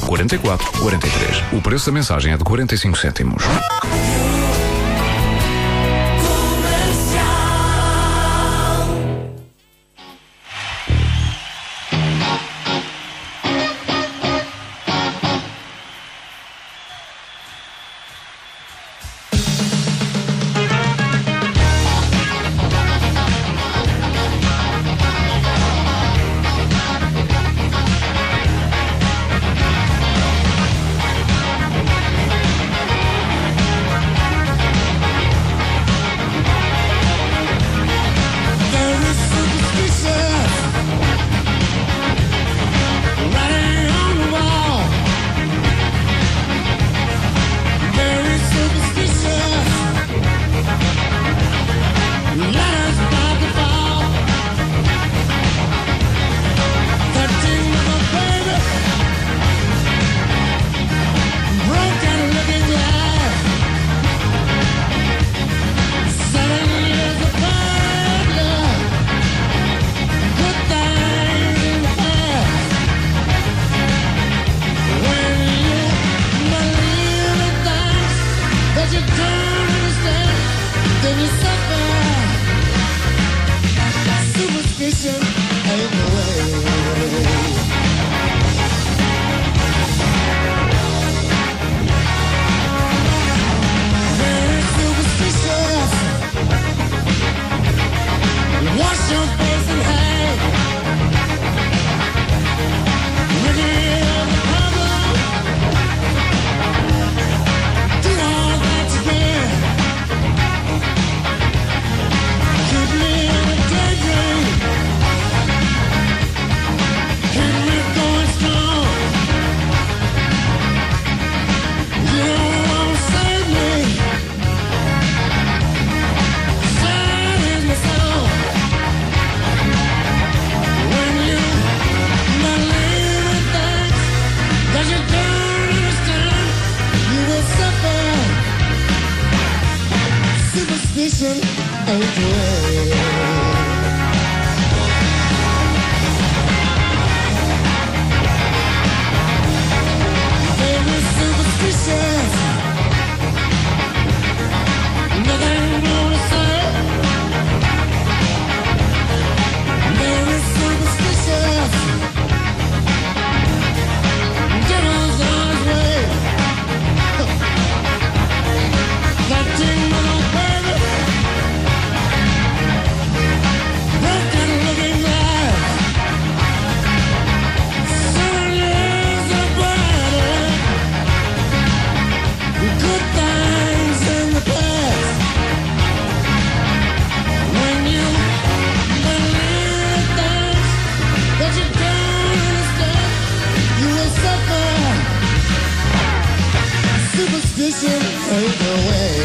4443. O preço da mensagem é de 45 cêntimos. Superstition ain't the way. Superstition ain't the way. Very superstitious. Nothing gonna say. Very superstitious. Devil's on his way. That thing little baby. Broken looking eyes. 7 years of brighter. Good things in the past. When you believe things that you don't understand, you will suffer. Superstition ain't the way.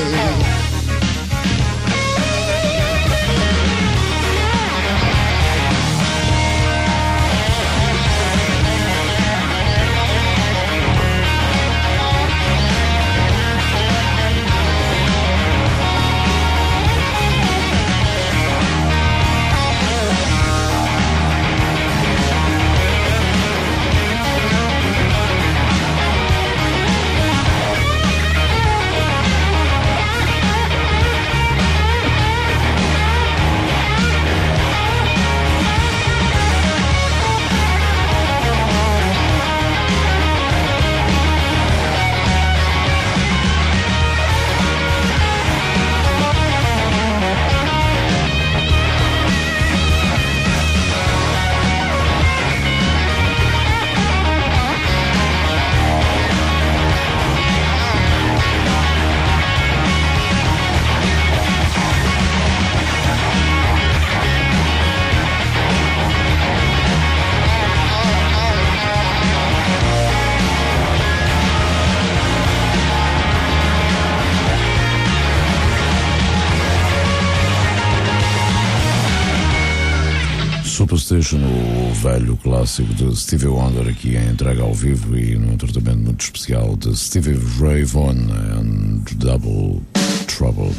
Superstition, o velho clássico de Stevie Wonder, aqui em entrega ao vivo e num tratamento muito especial de Stevie Ray Vaughan and Double Trouble.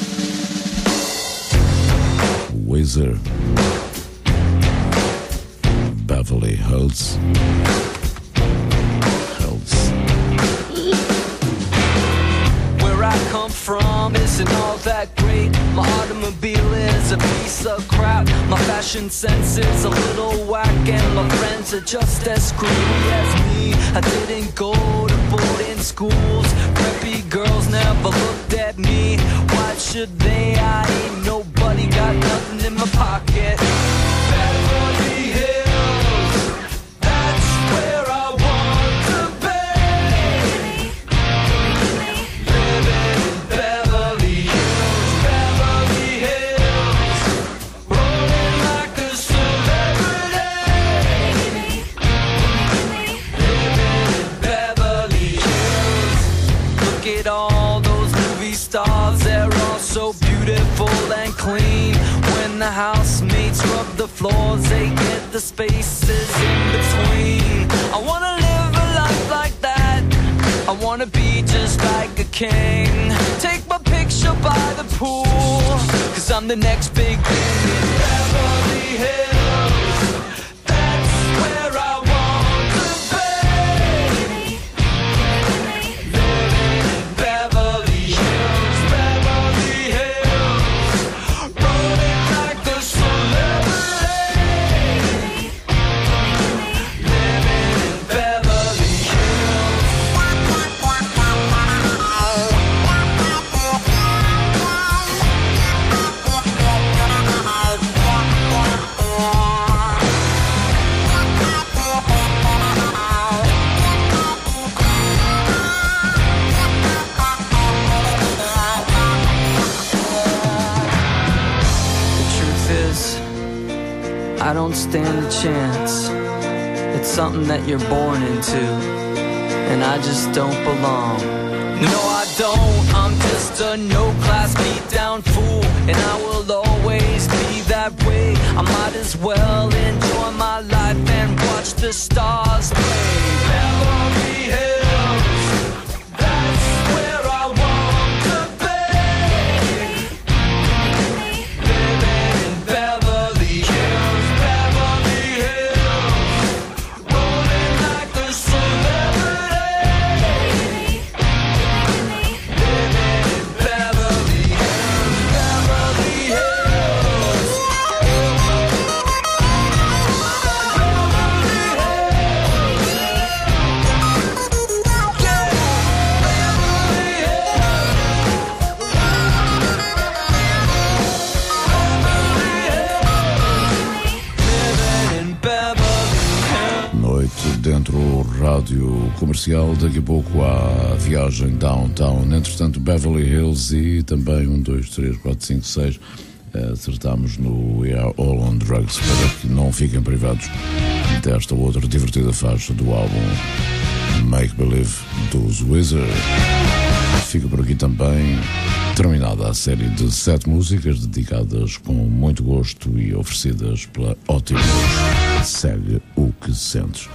Weezer, Beverly Hills. Where I come from isn't all that great. My automobile is a piece of crap. My fashion sense is a little whack, and my friends are just as screwy as me. I didn't go to boarding schools. Preppy girls never looked at me. Why should they? I ain't nobody, got nothing in my pocket. Beverly Hills, that's where I want to be. Living in Beverly Hills, Beverly Hills, rolling like a celebrity. Living in Beverly Hills. Look at all those movie stars, they're all so beautiful and clean. When the housemates rub the floors, they get the spaces in between. I wanna live a life like that. I wanna be just like a king. Take my picture by the pool, 'cause I'm the next big thing in Beverly Hills. That's where I want to be. Living in Beverly Hills, Beverly Hills, rolling like a celebrity. Living in Beverly Hills. The truth is, I don't stand a chance. It's something that you're born into, and I just don't belong. No, I don't. I'm just a no-class beat-down fool, and I will always be that way. I might as well enjoy my life and watch the stars play. Beverly Hills, that's where I want to be. Rádio Comercial. Daqui a pouco há Viagem Downtown. Entretanto, Beverly Hills e também 1, 2, 3, 4, 5, 6. Acertámos no We Are All on Drugs para que não fiquem privados desta outra divertida faixa do álbum Make Believe dos Wizard. Fica por aqui também terminada a série de 7 músicas dedicadas com muito gosto e oferecidas pela Ótimos. Segue o que sentes.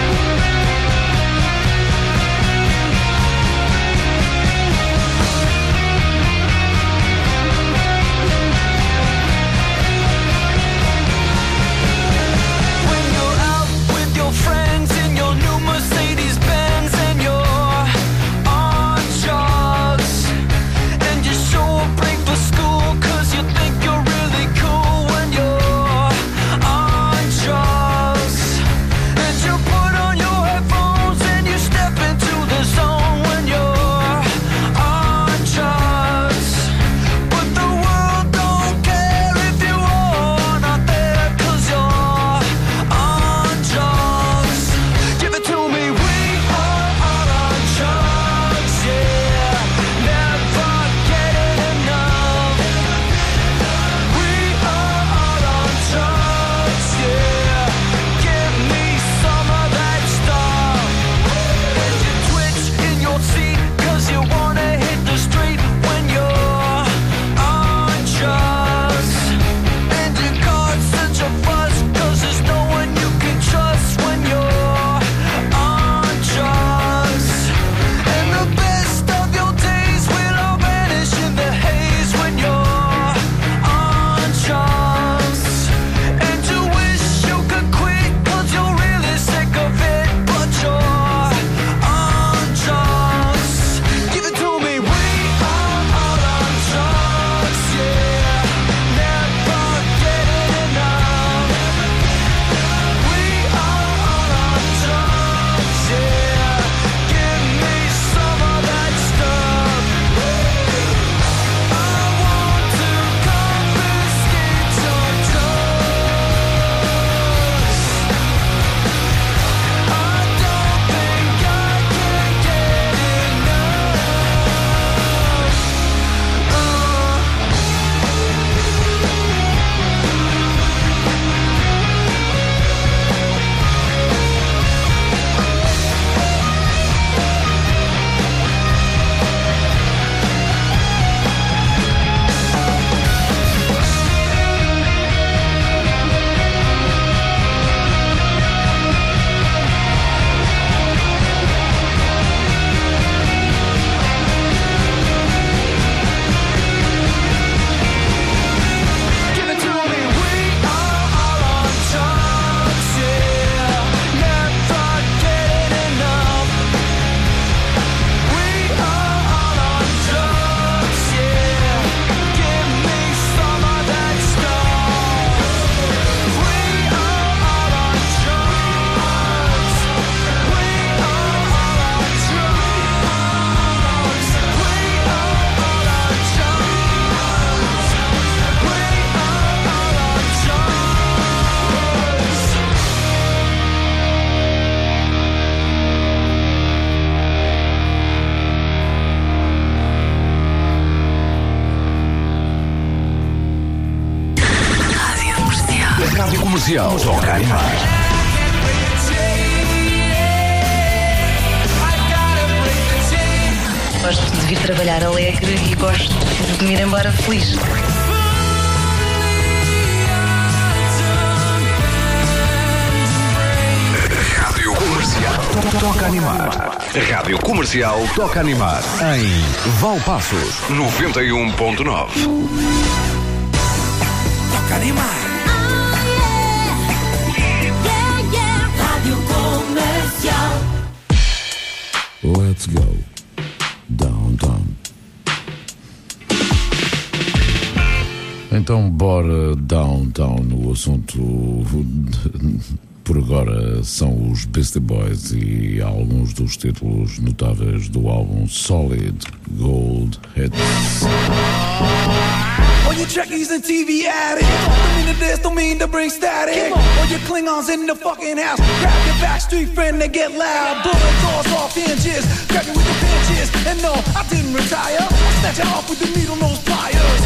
Comercial. Toca Animar. Gosto de vir trabalhar alegre e gosto de me ir embora feliz. Rádio Comercial. Toca Animar. Rádio Comercial Toca Animar. Em Valpaços, 91.9. Toca Animar. Let's go downtown. Então, bora downtown. O assunto por agora são os Beastie Boys e alguns dos títulos notáveis do álbum Solid Gold Hits. Oh you Trekkies and TV addicts, don't mean to this, don't mean to bring static. All you Klingons in the fucking house, grab your backstreet friend and get loud. Blowing doors off hinges, grab you with the pinches. And no, I didn't retire, I snatch it off with the needle nose pliers.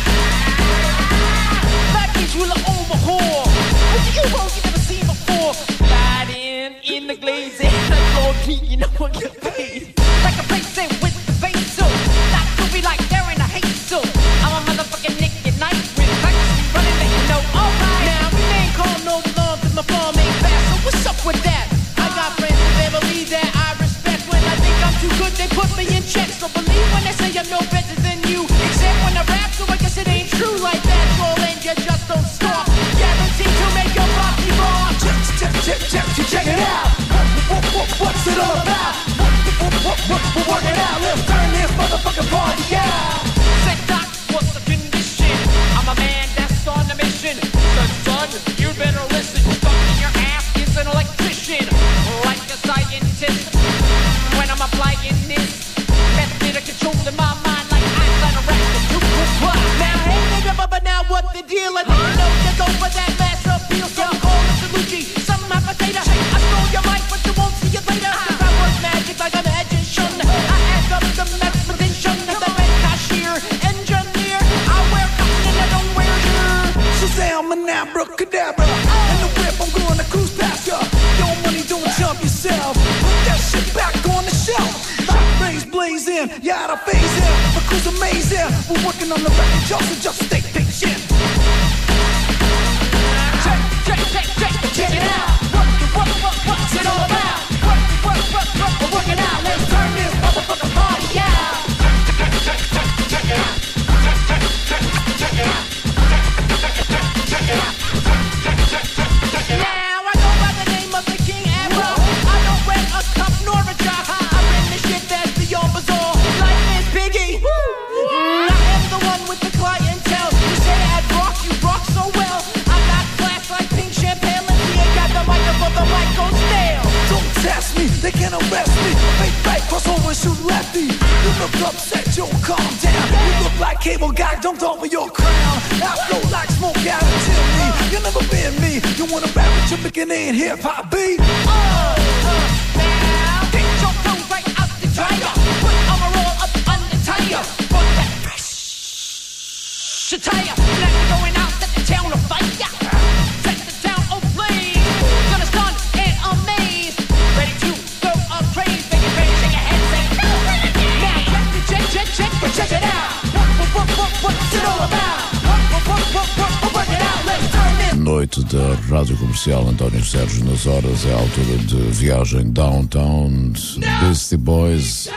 Package will overhaul. What do you want you never seen before? Slide in the glaze and the gold key, you know what you paid. Like a place with the face so not to be like there in a hate so I'm a motherfucking Nick at night with lights running that you know. Alright, now we ain't call no alarm cause my farm ain't fast. So what's up with that? I got friends that they believe that I respect. When I think I'm too good, they put me in check. So believe when they say I'm no better than you. Except when I rap, so I guess it ain't true like that. Troll and you just don't stop. Guaranteed to make your body raw. Check it out. What's it all about? Work it out. Let's turn this motherfucking party out. Say doc, what's the condition? I'm a man that's on a mission. Son, you better listen. Stuck in your ass is an electrician, like a scientist. When I'm applying this method of controlling my mind, like Einstein or Rack. Now hey nigga, but now what the deal? I didn't know you go for that mass appeal. So call it Salucci, some potato. I stole your mic, but you won't see it later. Cause I work magic like a magician. I add up the mathematician, the bank cashier, engineer. I wear cotton and I don't wear gear. Shazam and abracadabra. In the whip, I'm gonna cruise past ya. Your money, don't jump yourself. Put that shit back on the shelf. Light rays blazing, yeah, I phase in. The crew's amazing. We're working on the record, y'all, so just stay patient. Check it out. What's it all about? Work it out. Let's turn this motherfucking party out. Check it out. Now I go by the name of the King Emperor. I don't rent a cup nor a jar. I rent the shit that's beyond bizarre. Like Miss Piggy. I am the one with the clientele. You say I'd rock, you rock so well. I got class like pink champagne. You ain't got the microphone, the mic goes stale. Don't test me, they can't arrest me. Fake right, cross over and shoot lefty. You look upset, yo, calm down. You look like cable guy dumped over your crown. I flow like smoke out of chimney. You'll never been me. You wanna rap with your beginning hip hop beat? Now get your flow right out the dryer. Put armor all up on the tire. For that fresh attire. Now you're going out, set the town on fire. Set the town on blaze. Gonna stun and amaze. Ready to go on craze. Make it ready, shake your head, say now check it out. What's it all about? Work it out, let's turn this. Noite da Rádio Comercial. António Sérgio nas horas, é a altura de Viagem Downtown, Beastie Boys.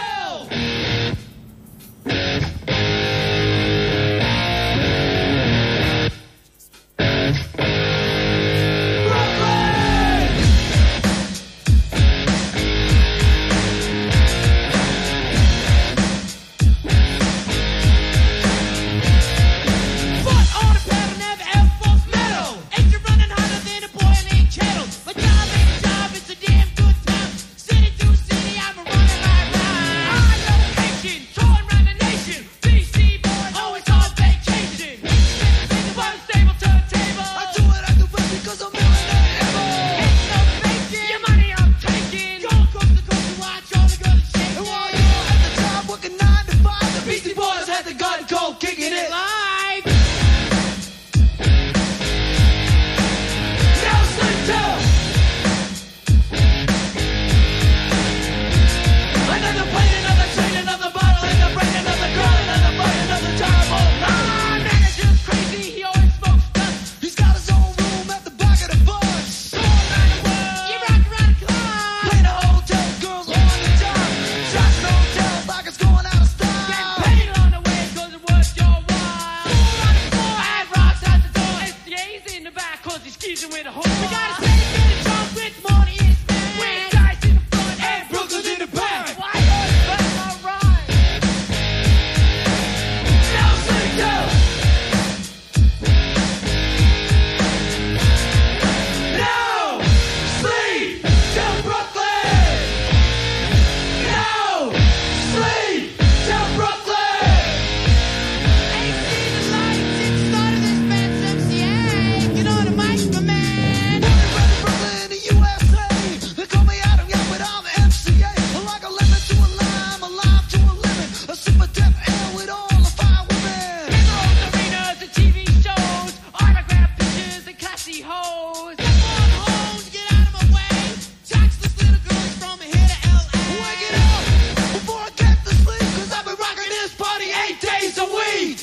some weed.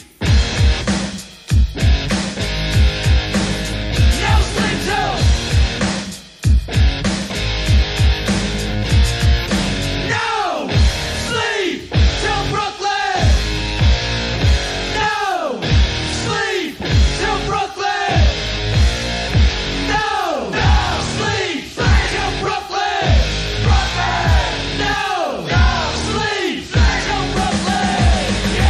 No sleep till. No sleep till Brooklyn. No sleep till Brooklyn. No sleep till Brooklyn. No sleep till Brooklyn.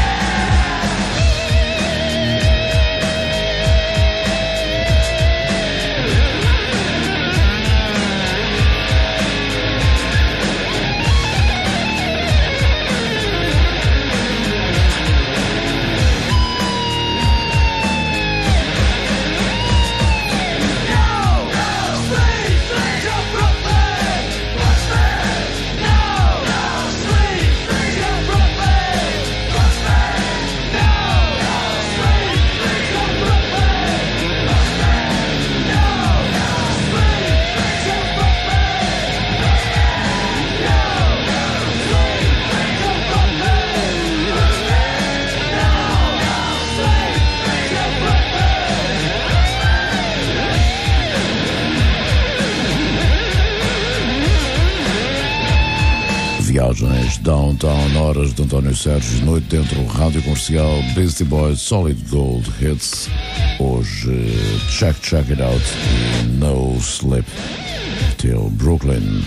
Viagens Downtown, horas de António Sérgio, noite dentro, rádio comercial, Beastie Boys, Solid Gold Hits. Hoje, Check It Out e No Sleep Till Brooklyn.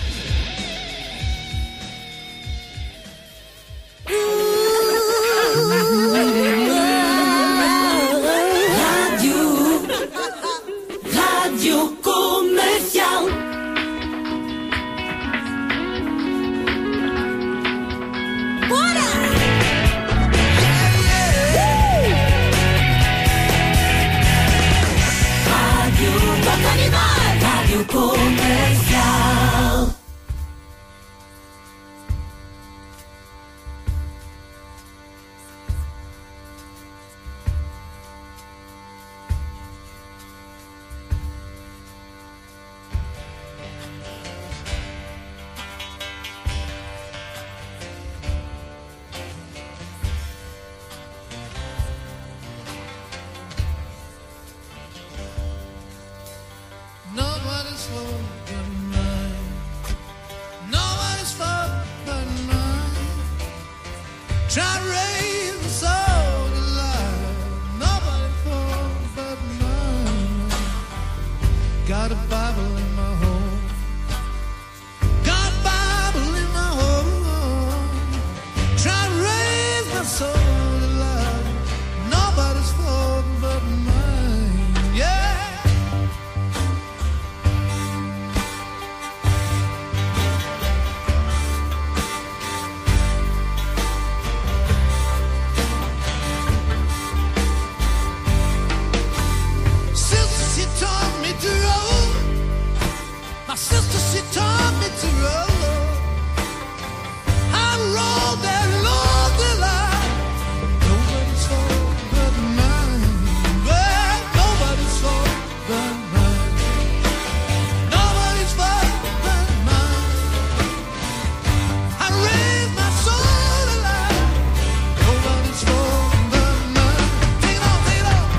Rádio Comercial. Rádio Toca Animal. Rádio Comercial. Nobody's fault but mine. Nobody's fault but mine. Try to raise the soul to life. Nobody's fault but mine. Got a Bible in my home. Got a Bible in my home. Try to raise my soul to life. Nobody's fault but mine. Yeah. Sister, she taught me to roll. My sister, she taught me to roll. I rolled that lonely line. Nobody's fault but mine. Well, nobody's fault but mine. Nobody's fault but mine. I raised my soul alive. Nobody's fault but mine. Take it off, take it off.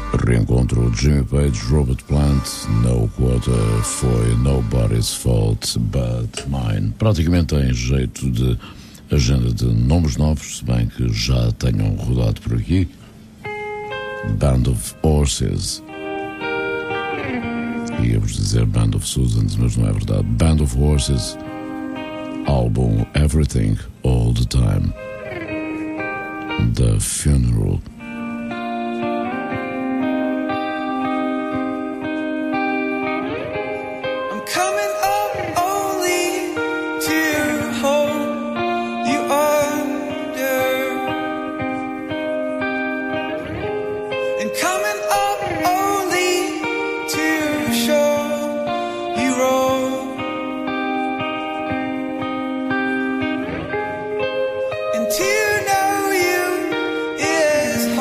Reencontro Jimmy Page, Robert Plant, No Quota foi Nobody's Fault But Mine. Praticamente em jeito de agenda de nomes novos, se bem que já tenham rodado por aqui. Band of Horses. Ia-vos dizer Band of Susans, mas não é verdade. Band of Horses, álbum Everything All the Time, The Funeral. Coming up only to hold you under, and coming up only to show you wrong, and to know you is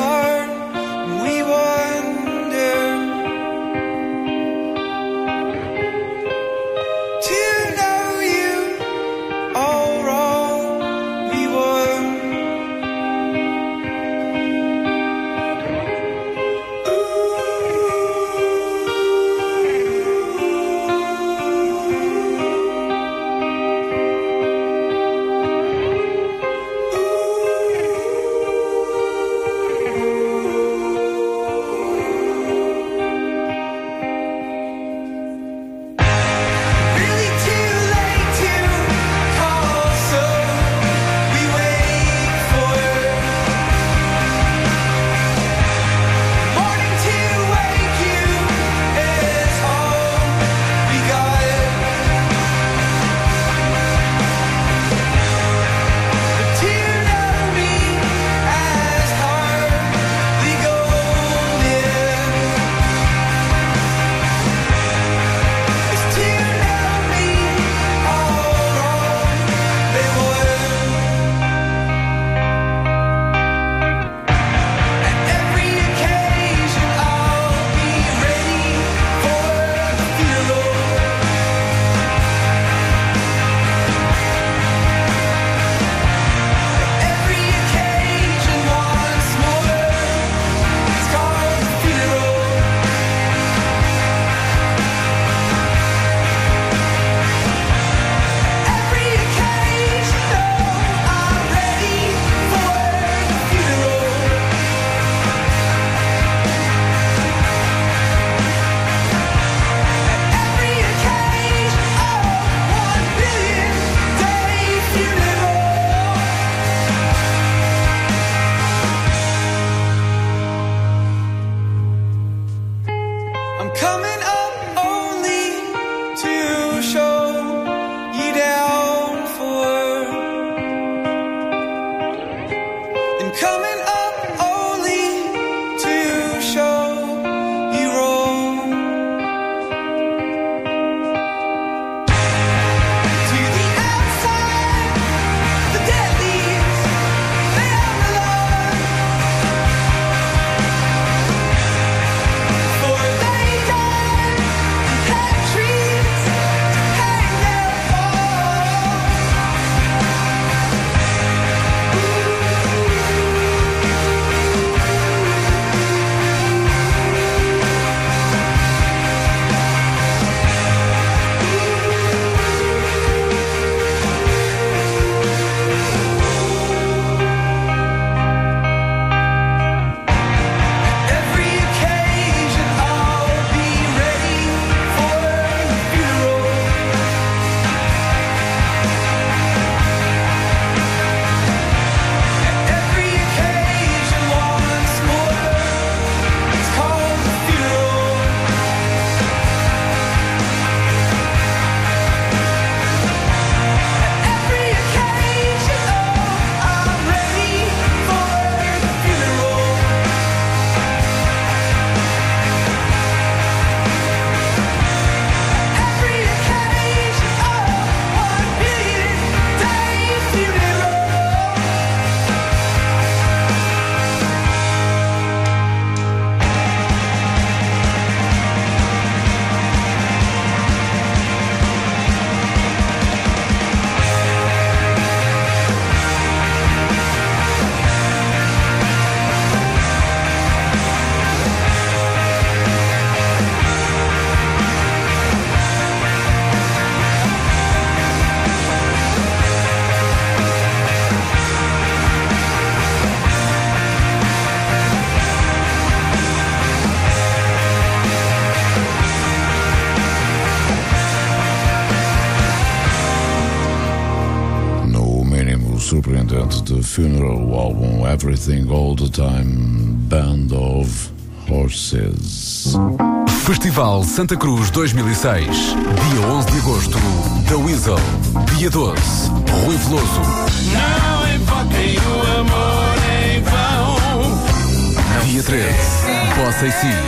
novidade de Funeral, o álbum Everything All the Time, Band of Horses. Festival Santa Cruz 2006. Dia 11 de agosto, The Weasel. Dia 12, Rui Veloso. Não importa o amor em vão. Dia 13, Bossa e Si.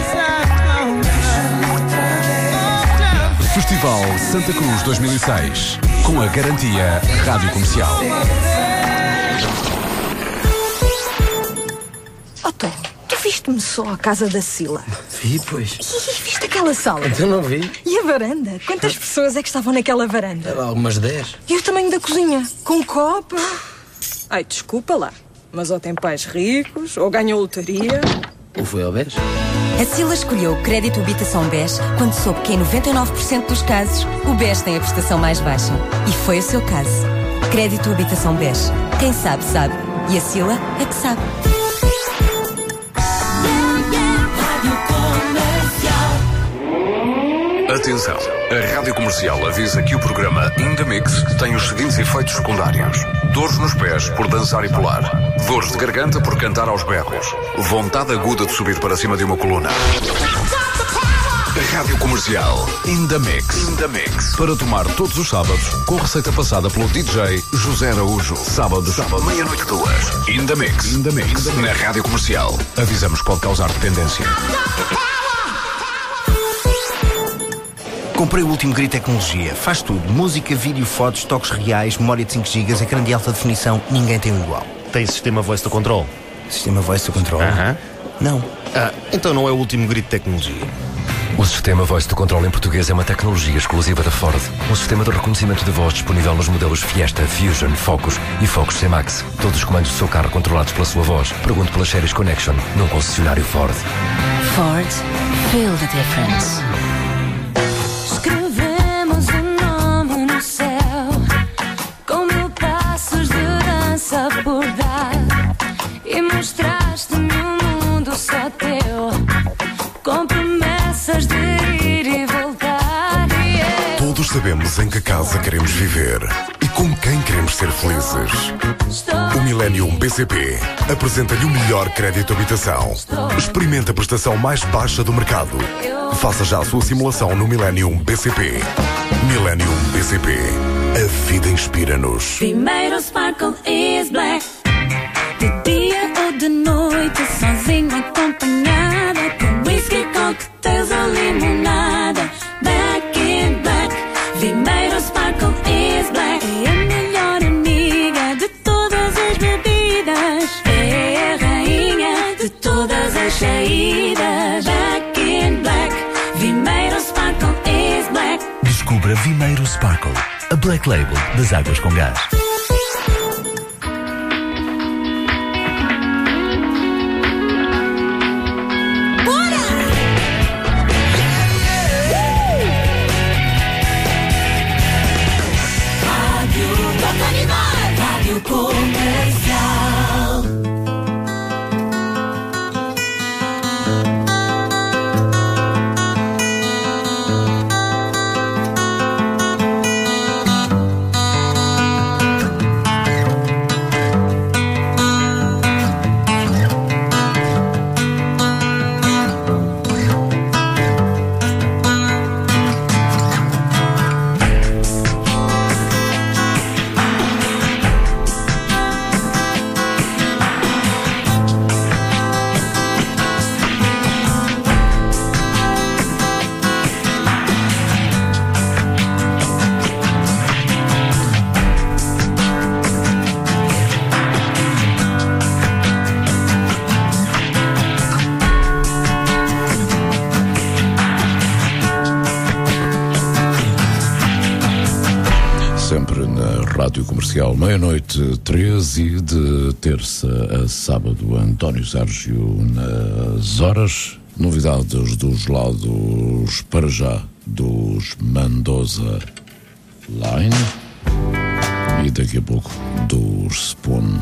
Festival Santa Cruz 2006. Com a garantia Rádio Comercial. Tom, tu viste-me só à casa da Sila? Vi, pois. E viste aquela sala? Então não vi. E a varanda? Quantas pessoas é que estavam naquela varanda? Algumas 10. E o tamanho da cozinha? Com copa? Ai, desculpa lá. Mas ou tem pais ricos, ou ganham lotaria. Ou foi ao BES? A Sila escolheu o crédito habitação BES quando soube que em 99% dos casos o BES tem a prestação mais baixa. E foi o seu caso. Crédito habitação BES. Quem sabe, sabe. E a Sila é que sabe. Atenção, a Rádio Comercial avisa que o programa In The Mix tem os seguintes efeitos secundários: dores nos pés por dançar e pular, dores de garganta por cantar aos berros, vontade aguda de subir para cima de uma coluna. Rádio Comercial In The Mix. In The Mix. Para tomar todos os sábados, com receita passada pelo DJ José Araújo. Sábados, meia-noite 2. In The Mix. In The Mix. Na Rádio Comercial. Avisamos que pode causar dependência. Comprei o último grito tecnologia. Faz tudo. Música, vídeo, fotos, toques reais, memória de 5 GB, ecrã de alta definição. Ninguém tem um igual. Tem sistema voice to control? Sistema voice to control? Não. Então não é o último grito tecnologia. O sistema Voice to Control em português é uma tecnologia exclusiva da Ford. Um sistema de reconhecimento de voz disponível nos modelos Fiesta, Fusion, Focus e Focus C-Max. Todos os comandos do seu carro controlados pela sua voz. Pergunte pela Series Connection, num concessionário Ford. Ford, feel the difference. Escrevemos um nome no céu, com 1000 passos de dança por dar, e mostraste-me um mundo só teu, com promessas de ir e voltar. Todos sabemos em que casa queremos viver e com quem queremos ser felizes. O Millennium BCP apresenta-lhe o melhor crédito habitação. Experimente a prestação mais baixa do mercado. Faça já a sua simulação no Millennium BCP. Millennium BCP. A vida inspira-nos. Primeiro Sparkle is black. De dia ou de noite, sozinho, acompanhada, com whisky, cocktails ou limonada. Back in black. Primeiro Sparkle is black. É a melhor amiga de todas as bebidas. É a rainha de todas as saídas. Back in black. Primeiro Sparkle is black. Descubra Vimeiro Sparkle, a Black Label das águas com gás. Rádio Comercial. Sempre na Rádio Comercial, meia-noite 13 e de terça a sábado. António Sérgio nas horas. Novidades dos lados para já dos Mendoza Line e daqui a pouco dos Spoon.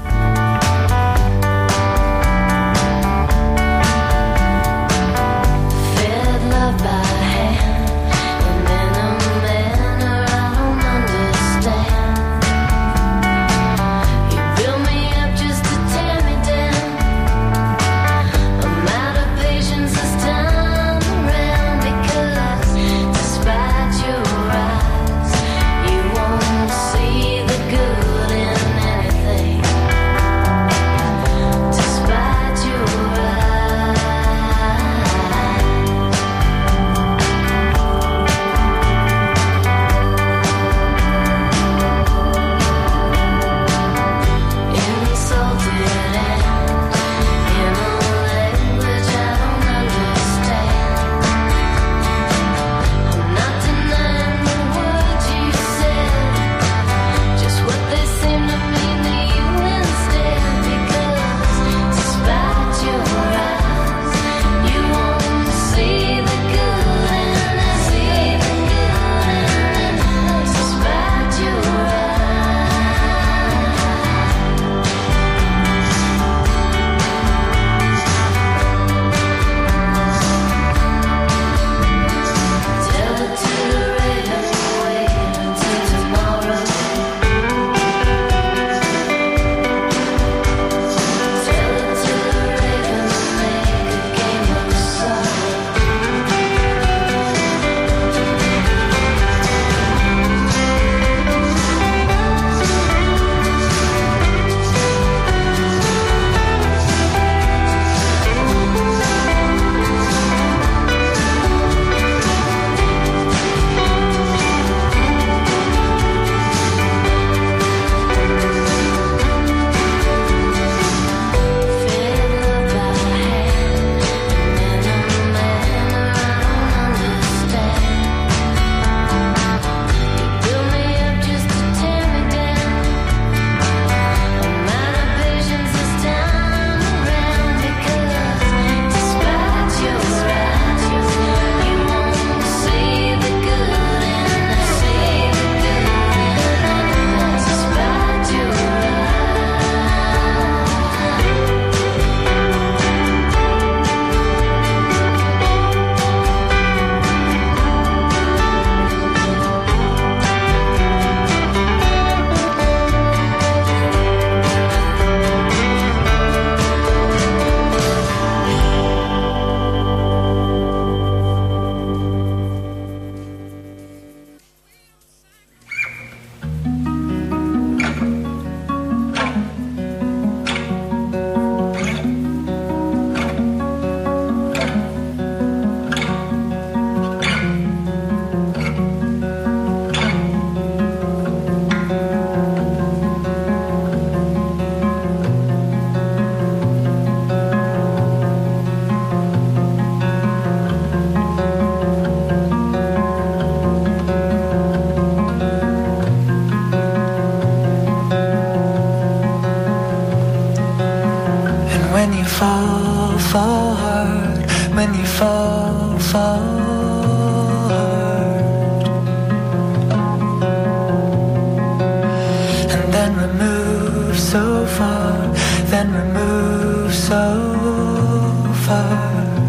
Build me when you fall hard, and then remove so far, then remove so far.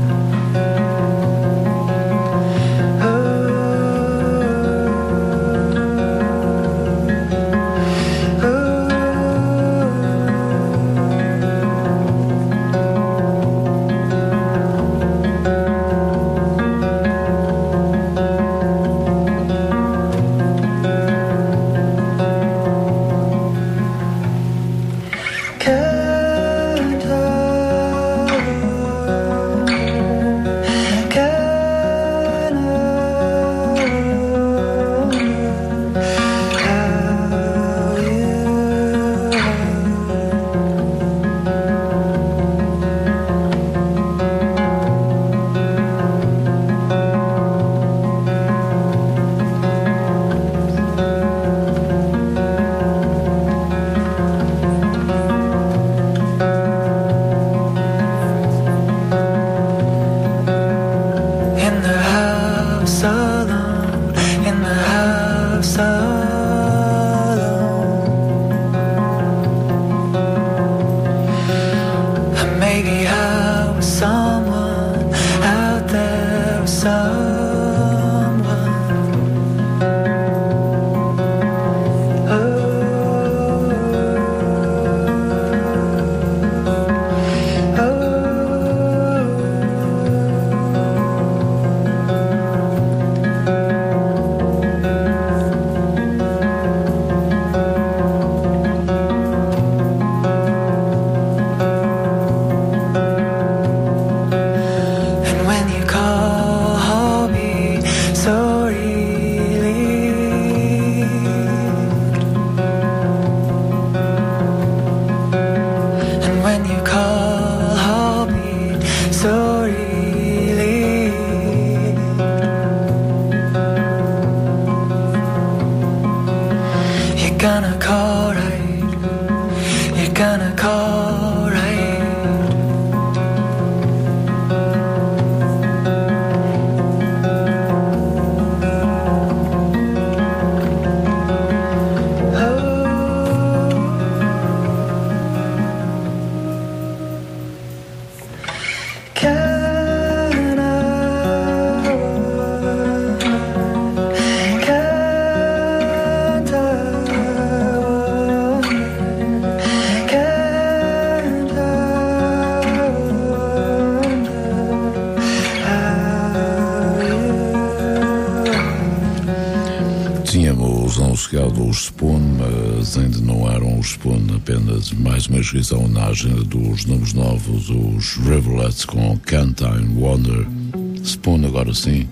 Os Spoon, mas ainda não eram os Spoon, apenas mais uma inscrição na agenda dos nomes novos, os Rivulets com Can't I Wonder. Spoon agora sim.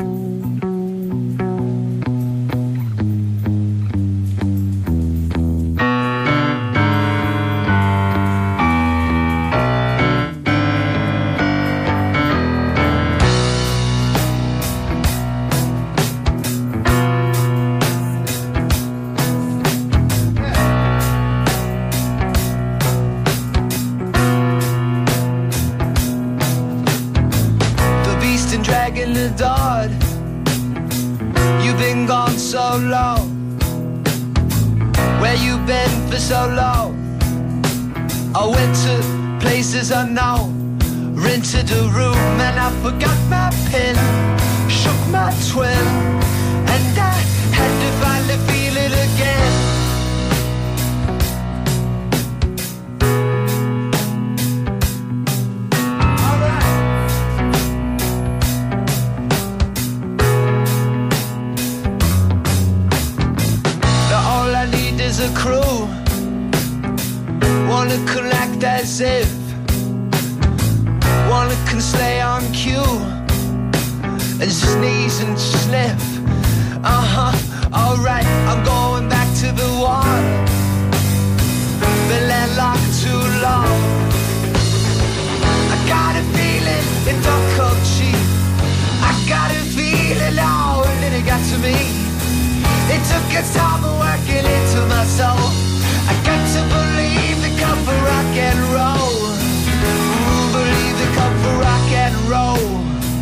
Roll. Ooh, believe the cup for rock and roll.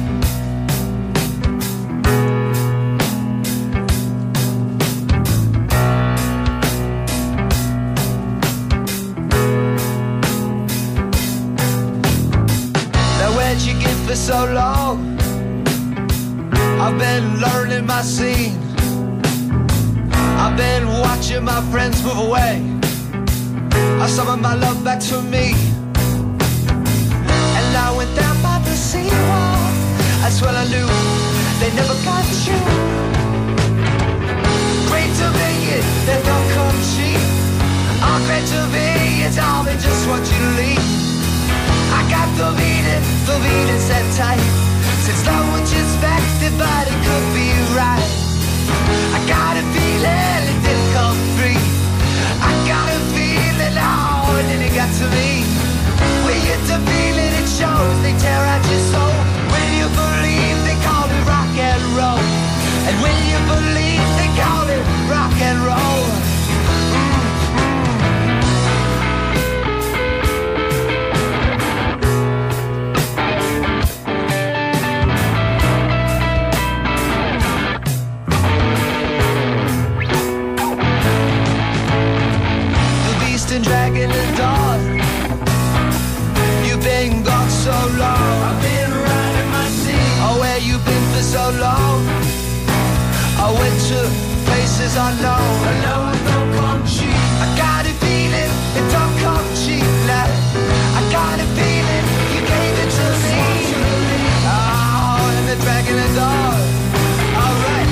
know. I've been learning my scene. I've been watching my friends move away. I summoned my love back to me. And I went down by the seawall. That's when I knew they never got you. Great to be it, they don't come cheap. Oh, great to be it's all they just want you to leave. I got the beating set tight. Since love was expected, but it could be right. I got a feeling it didn't come free. I got a feeling, oh, and then it got to me. When you to feel it, it shows. They tear at your soul. When you believe, they call it rock and roll. And when you believe, they call it rock and roll. Dragging the door. You've been gone so long. I've been riding my seat. Oh, where you been for so long? I went to places unknown. I know it don't come cheap. I got a feeling it don't come cheap. Now I got a feeling you gave it to me. Oh, and they're dragging the door. All right.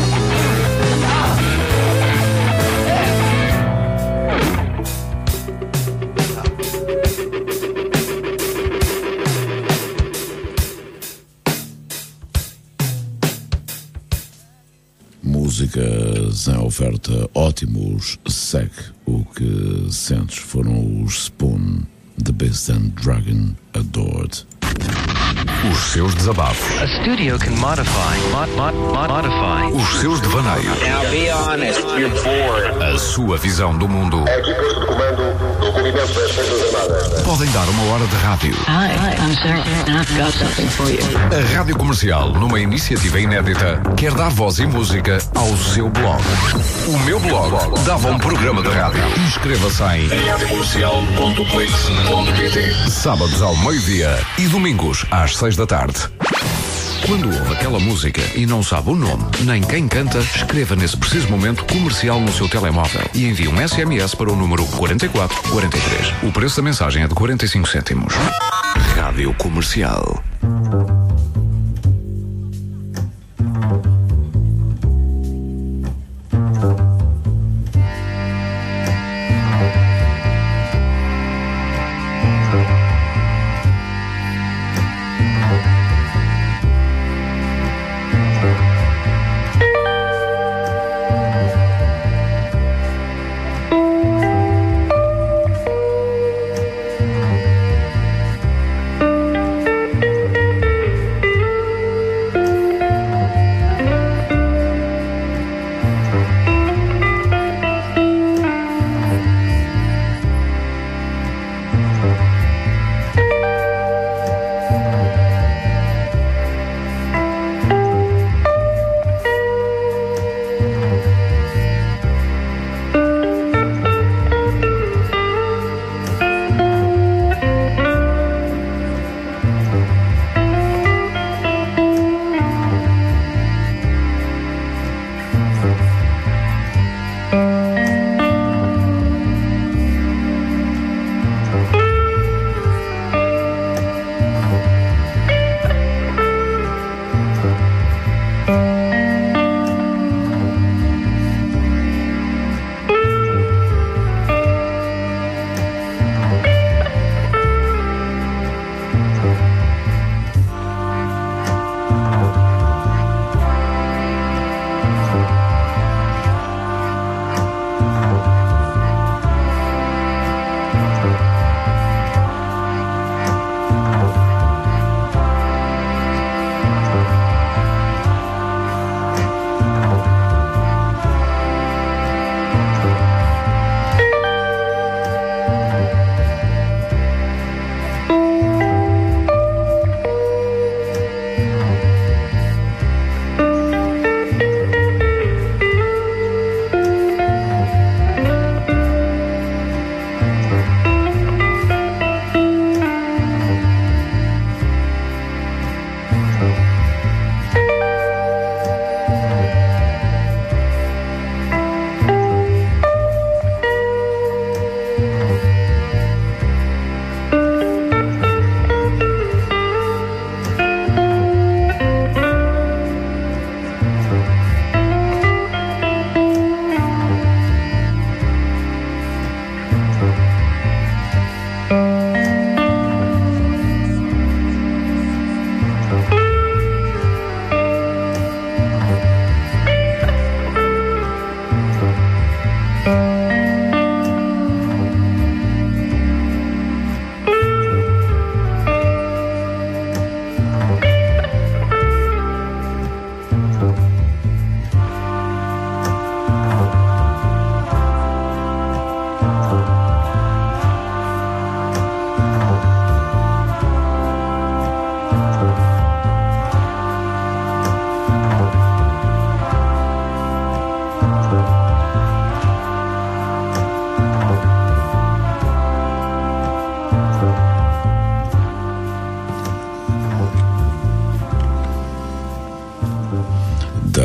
Músicas em oferta ótimos. Segue o que sentes. Foram os Spoon, The Beast and Dragon Adored. Os seus desabafos. A studio can modify. Os seus devaneios. Now be honest, you're bored. A sua visão do mundo. É aqui posto de comando do movimento das Forças Armadas. Podem dar uma hora de rádio. Hi, I'm Sarah. I've got something for you. A Rádio Comercial, numa iniciativa inédita, quer dar voz e música ao seu blog. O meu blog dava um programa de rádio. Inscreva-se em radiocomercial.blix.pt. Sábados ao meio-dia e domingos às 6 da tarde. Quando ouve aquela música e não sabe o nome, nem quem canta, escreva nesse preciso momento comercial no seu telemóvel e envie um SMS para o número 4443. O preço da mensagem é de 45 cêntimos. Rádio Comercial.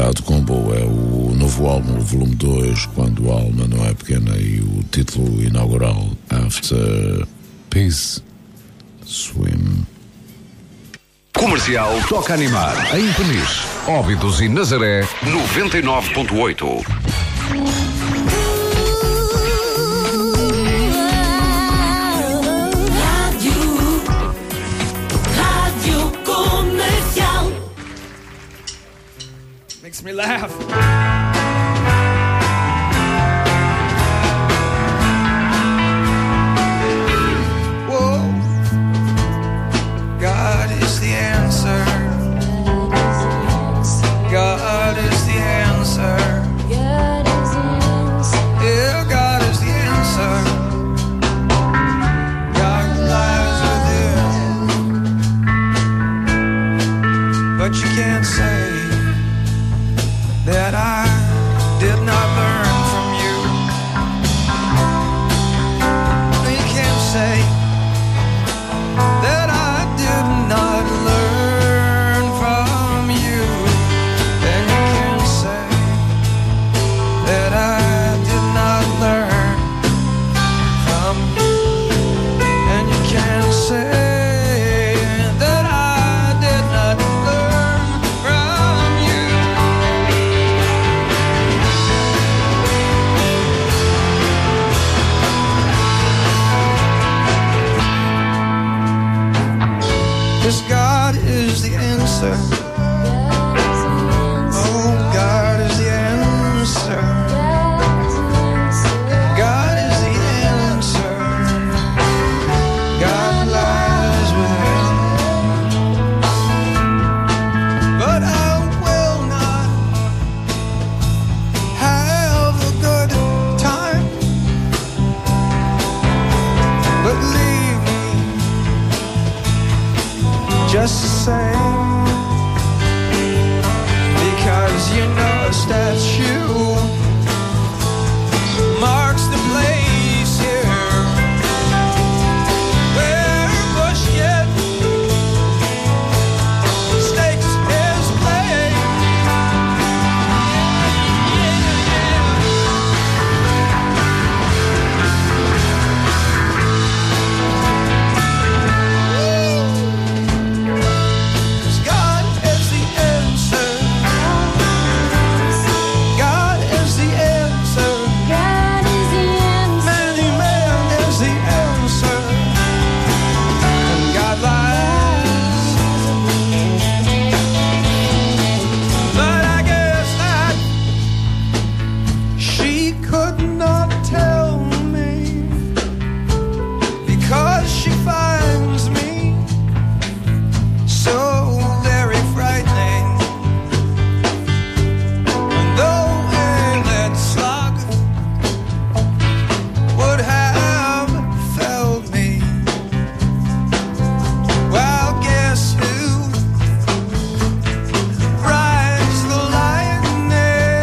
Bad Combo é o novo álbum, o volume 2, Quando a Alma Não É Pequena, e o título inaugural, After Peace Swim. Comercial toca animar. Em Peniche, Óbidos e Nazaré, 99.8. Rádio Comercial. Makes me laugh. Whoa. God is the answer. God is the answer. Yeah, God is the answer. God lies within. But you can't say that I did not learn from you. You can't say that I did not learn from you. And you can't say that I did not learn from you. And you can't say that I did not learn from you. Yes, God is the answer. Oh, God is the answer. God is the answer. God lies within. But I will not have a good time. But leave me just the same, because you know a statue marks the place here where Bushkin stakes his claim. God is the answer. God is the answer. God is the answer. Many man is the answer. And God lies. But I guess that she could not tell me, because she finds me so very frightening. And though that slug would have felled me, well, guess who rides the lightning?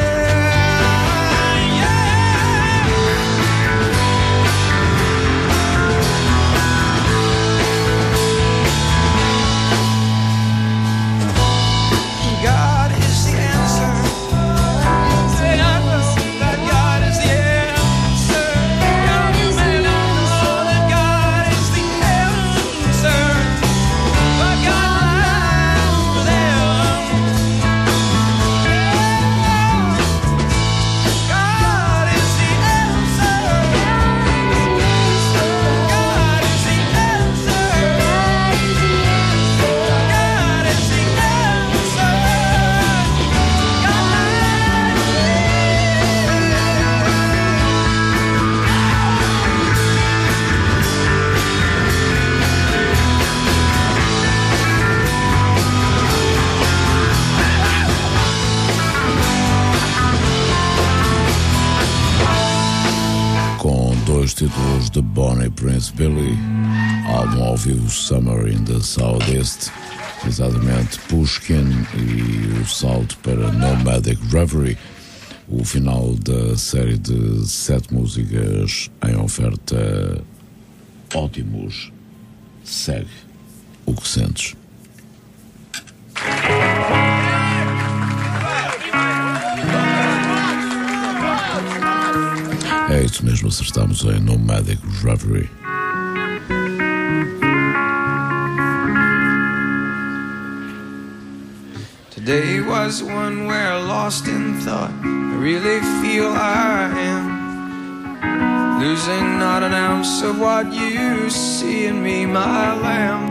God is the answer. Say I know that God is the answer. God is the answer. That God is the answer. But God lies within. God is the answer. God is the answer. God is the answer. Com dois títulos de Bonnie Prince Billy, álbum ao vivo Summer in the Southeast, exatamente Pushkin, e o salto para Nomadic Reverie, o final da série de 7 músicas em oferta ótimos. Segue o que sentes. isso mesmo, acertamos em Nomadic Reverie. Today was one where lost in thought I really feel I am, losing not an ounce of what you see in me, my lamb.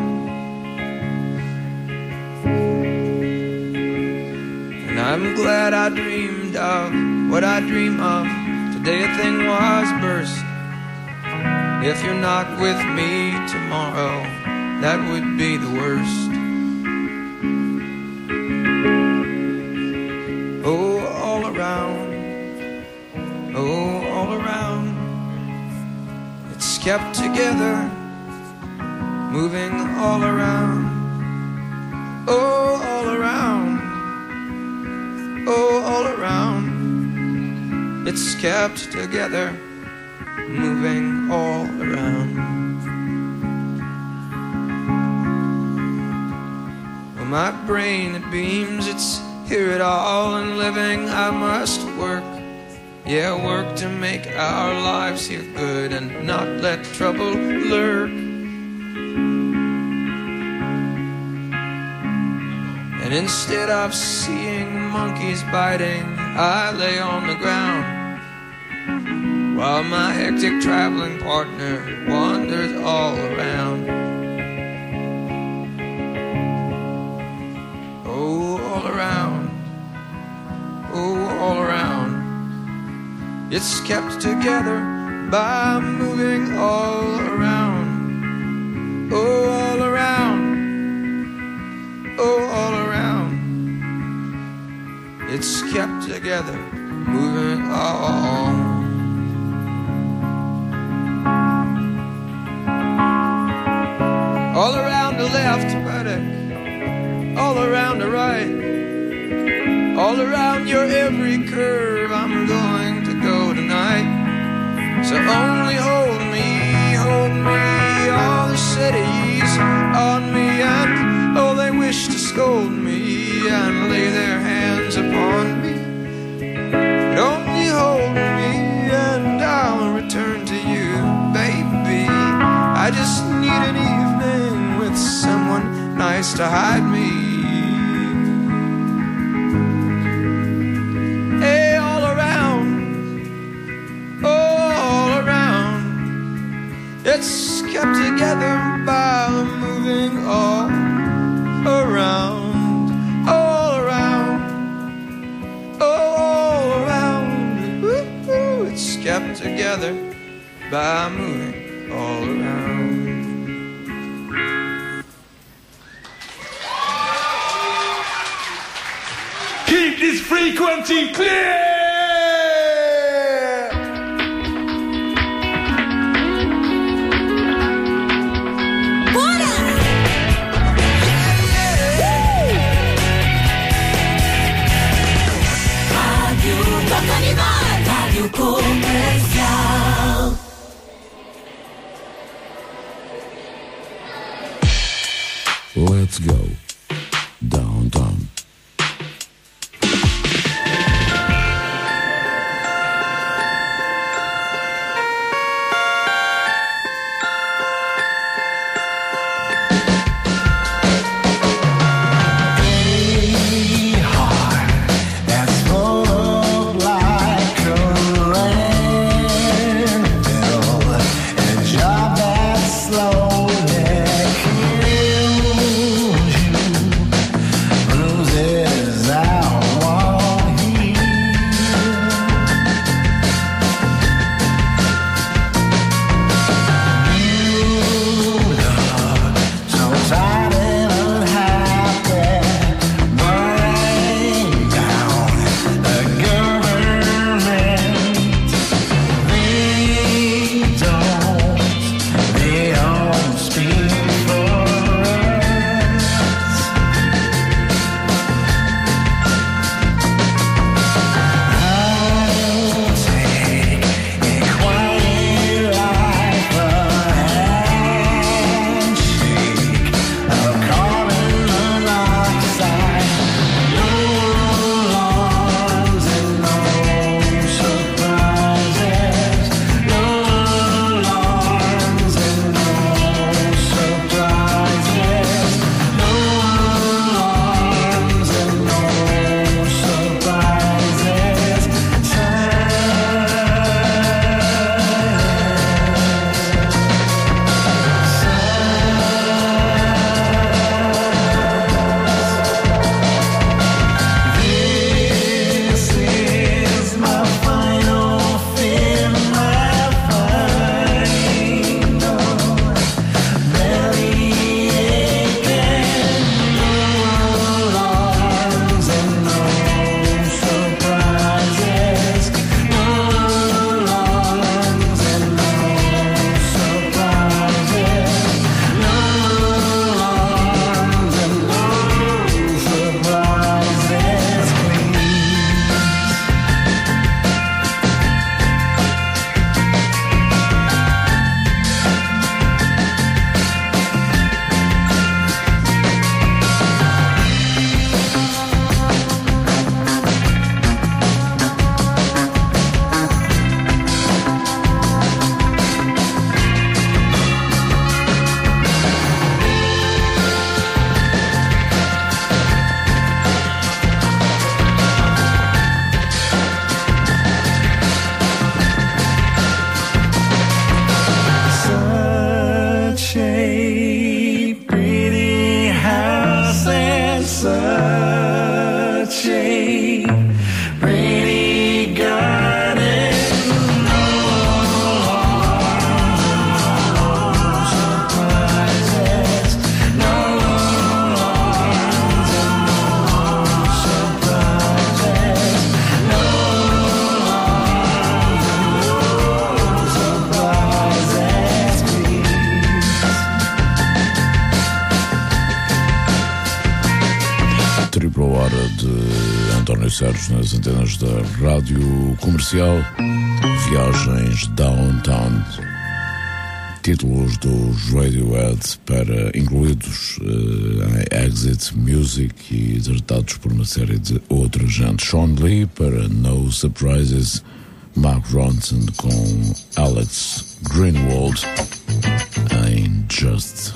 And I'm glad I dreamed of what I dream of. Today a thing was burst. If you're not with me tomorrow, that would be the worst. Oh, all around, oh, all around, it's kept together, moving all around. Oh, all around, oh, all around, it's kept together, moving all around. Well, my brain, it beams, it's hear it all, and living I must work. Yeah, work to make our lives here good and not let trouble lurk. And instead of seeing monkeys biting, I lay on the ground while my hectic traveling partner wanders all around. All around, it's kept together by moving all around. Oh, all around, oh, all around, it's kept together, moving all. All around the left, buddy, all around the right. All around your every curve, I'm going to go tonight. So only hold me, all the cities on me, and oh, they wish to scold me and lay their hands upon me. But only hold me, and I'll return to you, baby. I just need an evening with someone nice to hide me. It's kept together by moving all around, all around, all around. Ooh, it's kept together by moving all around. Keep this frequency clear! Rádio Comercial. Let's go downtown. Job that slowly kills you. para a hora de António Sérgio nas antenas da Rádio Comercial. Viagens Downtown. Títulos dos Radiohead incluídos em Exit Music e tratados por uma série de outra gente. Sean Lee para No Surprises. Mark Ronson com Alex Greenwald em Just.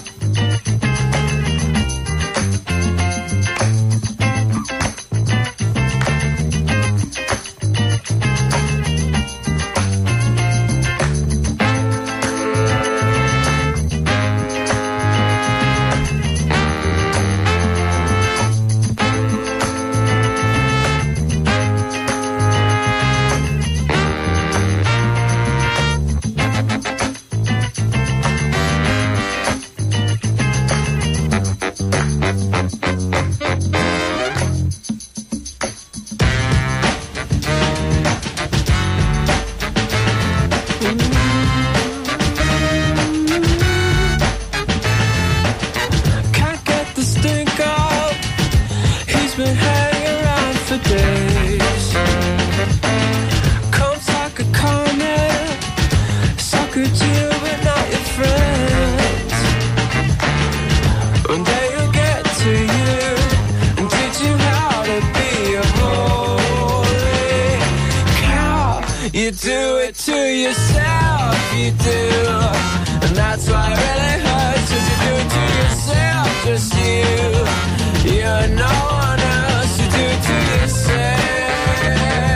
You do it to yourself, you do. And that's why it really hurts, 'cause you do it to yourself, just you. You're no one else, you do it to yourself.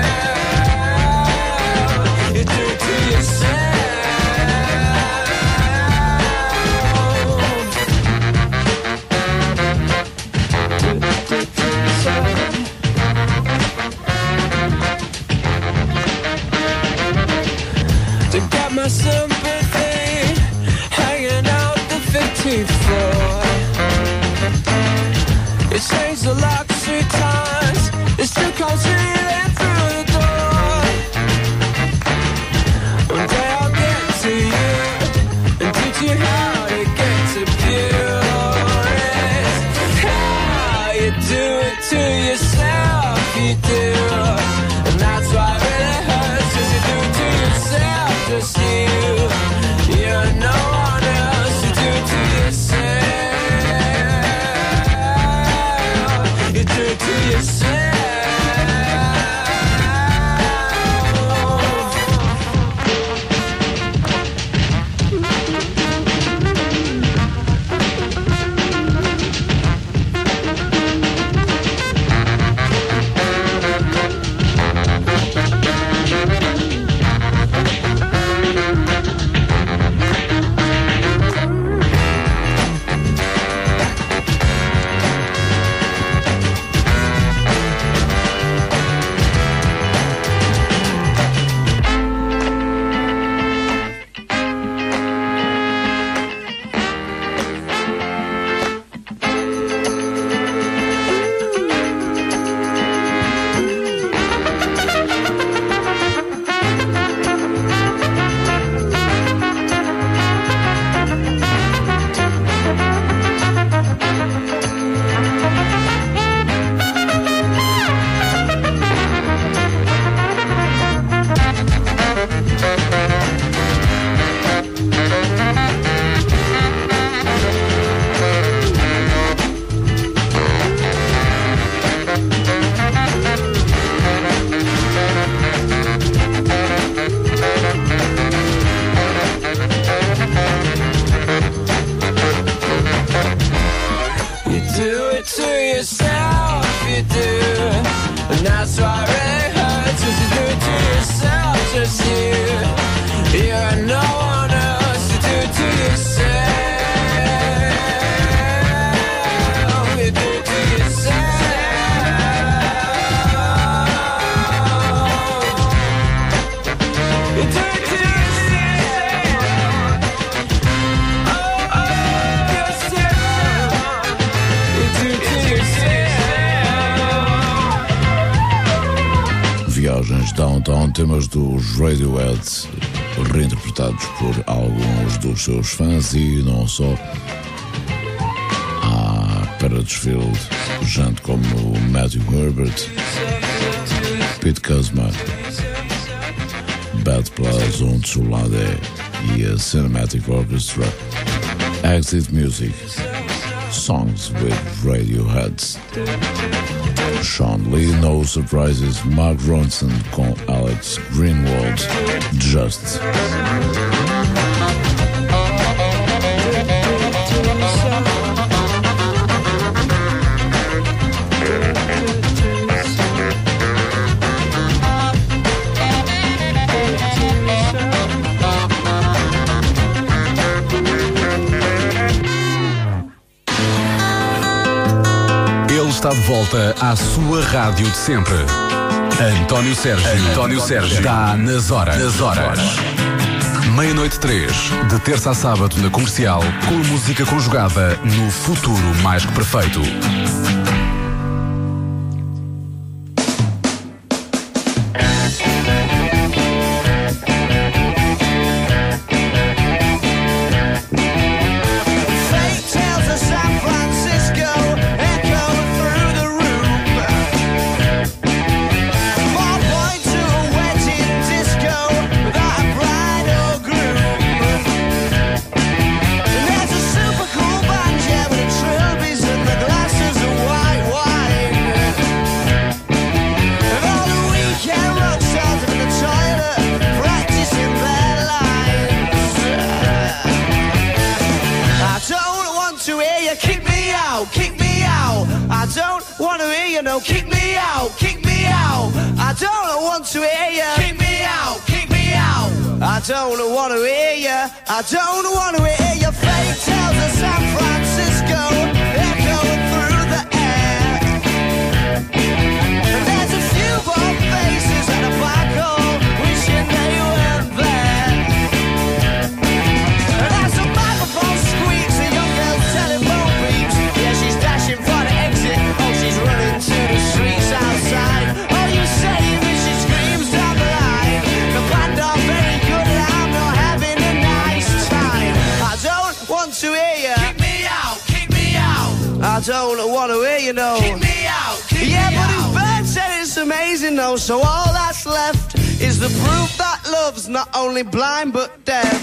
You do it to yourself. To get my sympathy, hanging out the 15th floor. It changed the lock 3 times, it still comes reeling through the door. One day I'll get to you and teach you how to get to pure. How you do it to yourself, you do. And that's why it really hurts, 'cause you do it to yourself, just you. You're no one else, you do it to yourself. You do it to yourself. You do it to yourself, you do. And that's why it really hurts, 'cause you do it to yourself, just you. You're no one else, you do it to yourself. You do it to yourself. You do it to yourself. Viagens Downtown, temas dos Radiohead reinterpretados por alguns dos seus fãs e não só. Farradsfield, gente como Matthew Herbert, Pete Kuzma, Bad Plus und Soulade e a Cinematic Orchestra, Exit Music, Songs with Radiohead, Sean Lee, No Surprises, Mark Ronson com Alex Greenwald, Just. Está de volta à sua rádio de sempre. António Sérgio dá nas horas. Meia-noite 3, de terça a sábado na Comercial, com música conjugada no futuro mais que perfeito. I don't want to hear your fake tales of San Francisco echoing through the air. And there's a few bold faces at a black hole wishing they weren't there. And as the microphone squeaks, a young girl's telephone beeps. Yeah, she's dashing for the exit. Oh, she's running to the streets outside. Oh, you save as she screams down the line. The band are very good and I'm not having a nice time. I don't want to hear you. Kick me out, kick me out. I don't want to hear you, no. Kick me out, kick yeah, me but his band said it's amazing, though. So all that's left is the proof that love's not only blind but deaf.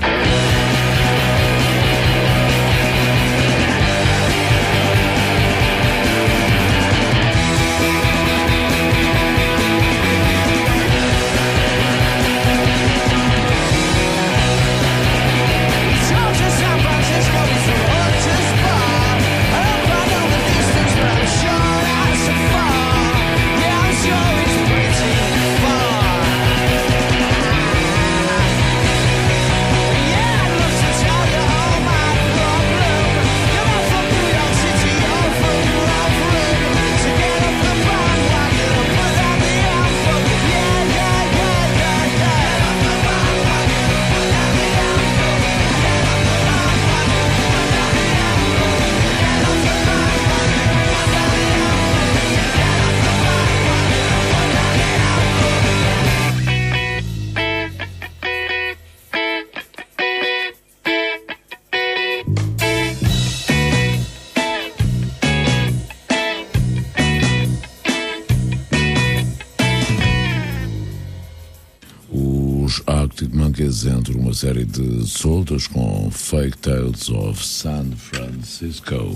Arctic Monkeys entre uma série de soltas com Fake Tales of San Francisco.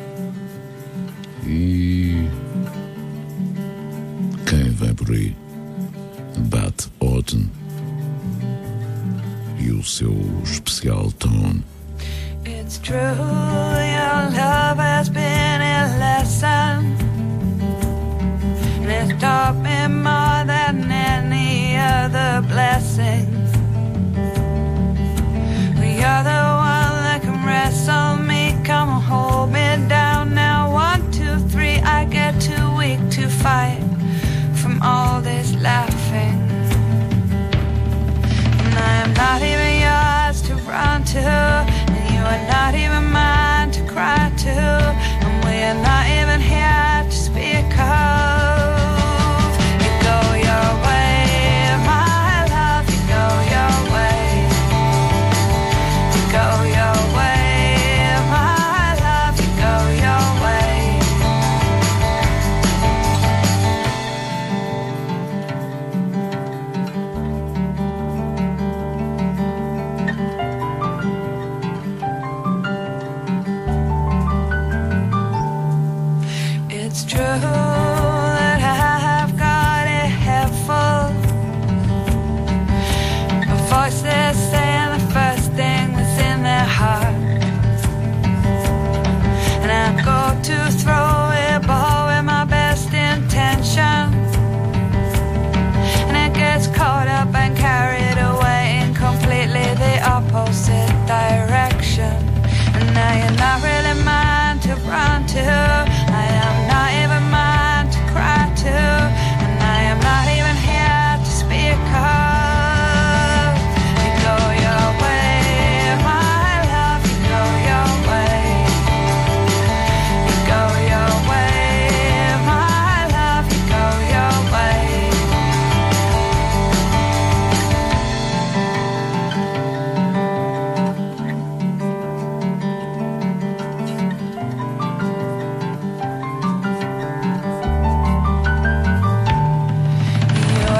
E quem vem por aí? Bat Orton e o seu especial tone. It's true, your love has been a lesson. It's taught me more than any other blessing. You're the one that can wrestle me, come and hold me down. Now 1, 2, 3, I get too weak to fight from all this laughing. And I am not even yours to run to, and you are not even mine to cry to, and we are not even here to speak of. You go your way, my love, you go your way. You go your way, my love, you go your way.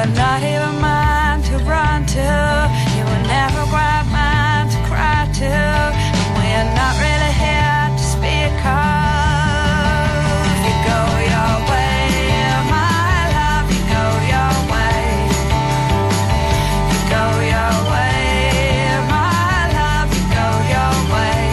were not even mine to run to. You were never quite mine to cry to. And we're not really here to speak of. You go your way, my love, you go your way. You go your way, my love, you go your way.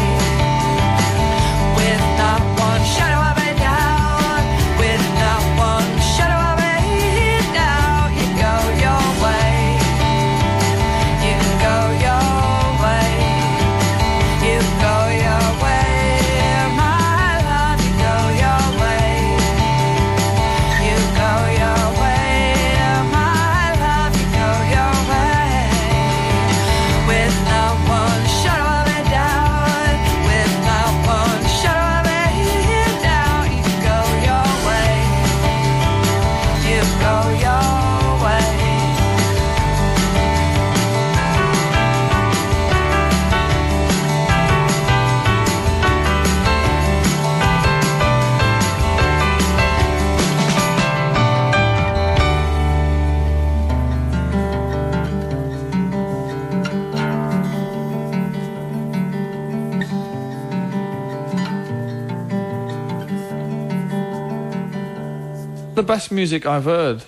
With not one shadow of a doubt, with not one shadow of a doubt, you go your way. You go your way. You go your way, my love, you go your way. You go your way, my love, you go your way. With not one shadow of a doubt, with not one shadow of a doubt, you go your way. You go your way. The best music I've heard.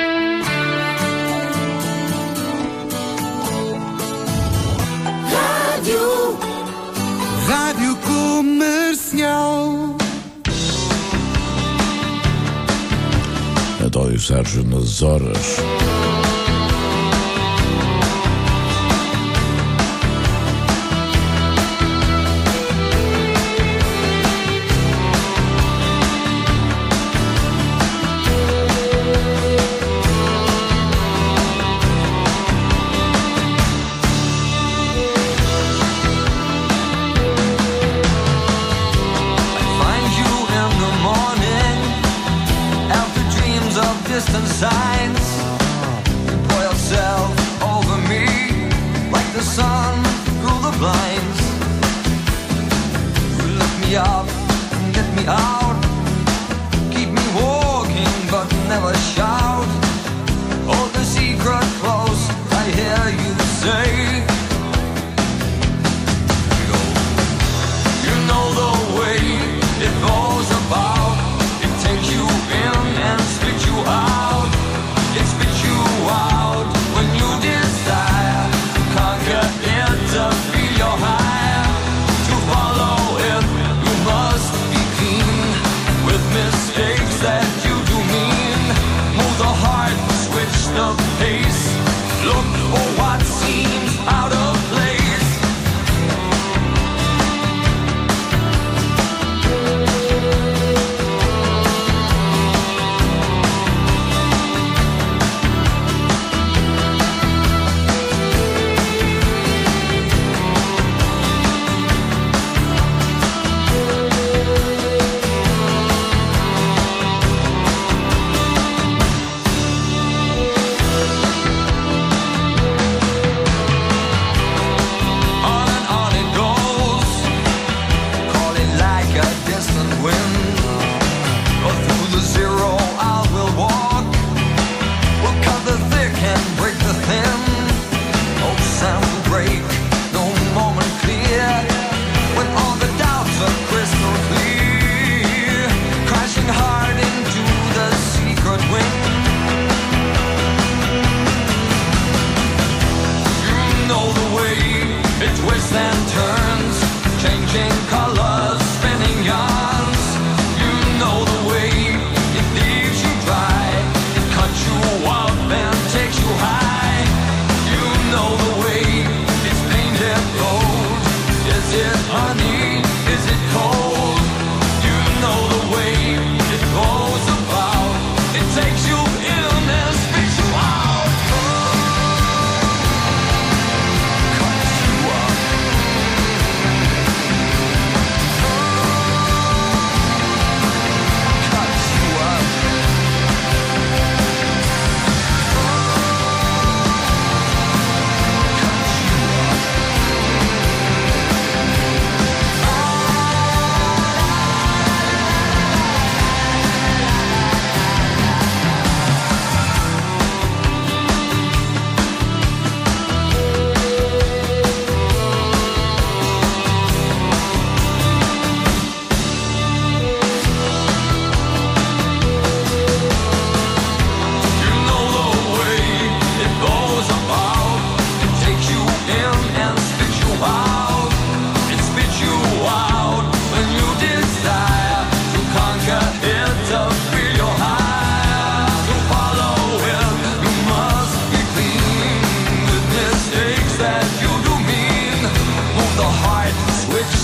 Rádio Comercial. António Sérgio nas horas. Find you in the morning, after dreams of distant signs. You pour yourself over me, like the sun through the blinds. You lift me up and get me out, keep me walking but never shout. Hold the secret close, I hear you say. You know the way it goes about. It takes you in and spits you out. It spits you out when you desire to conquer it, to feel your high. To follow it, you must be clean with mistakes that you do mean. Move the heart, switch the pace. Look for what seems out of place.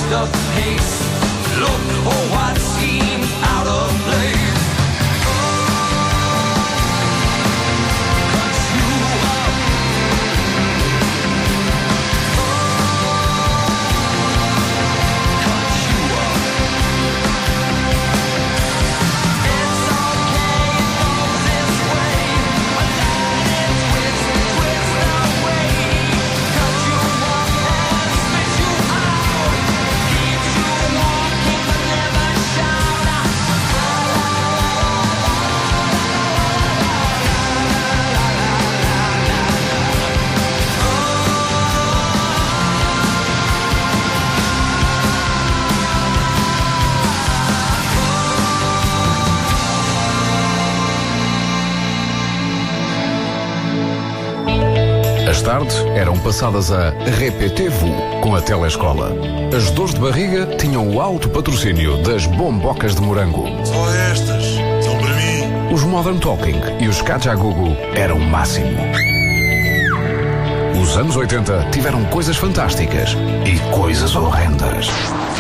of pace. Look for what seems out of place. As tardes eram passadas a Repetez-vous com a telescola. As dores de barriga tinham o alto patrocínio das bombocas de morango. Só estas, são para mim. Os Modern Talking e os Kajagoogoo eram o máximo. Os anos 80 tiveram coisas fantásticas e coisas horrendas.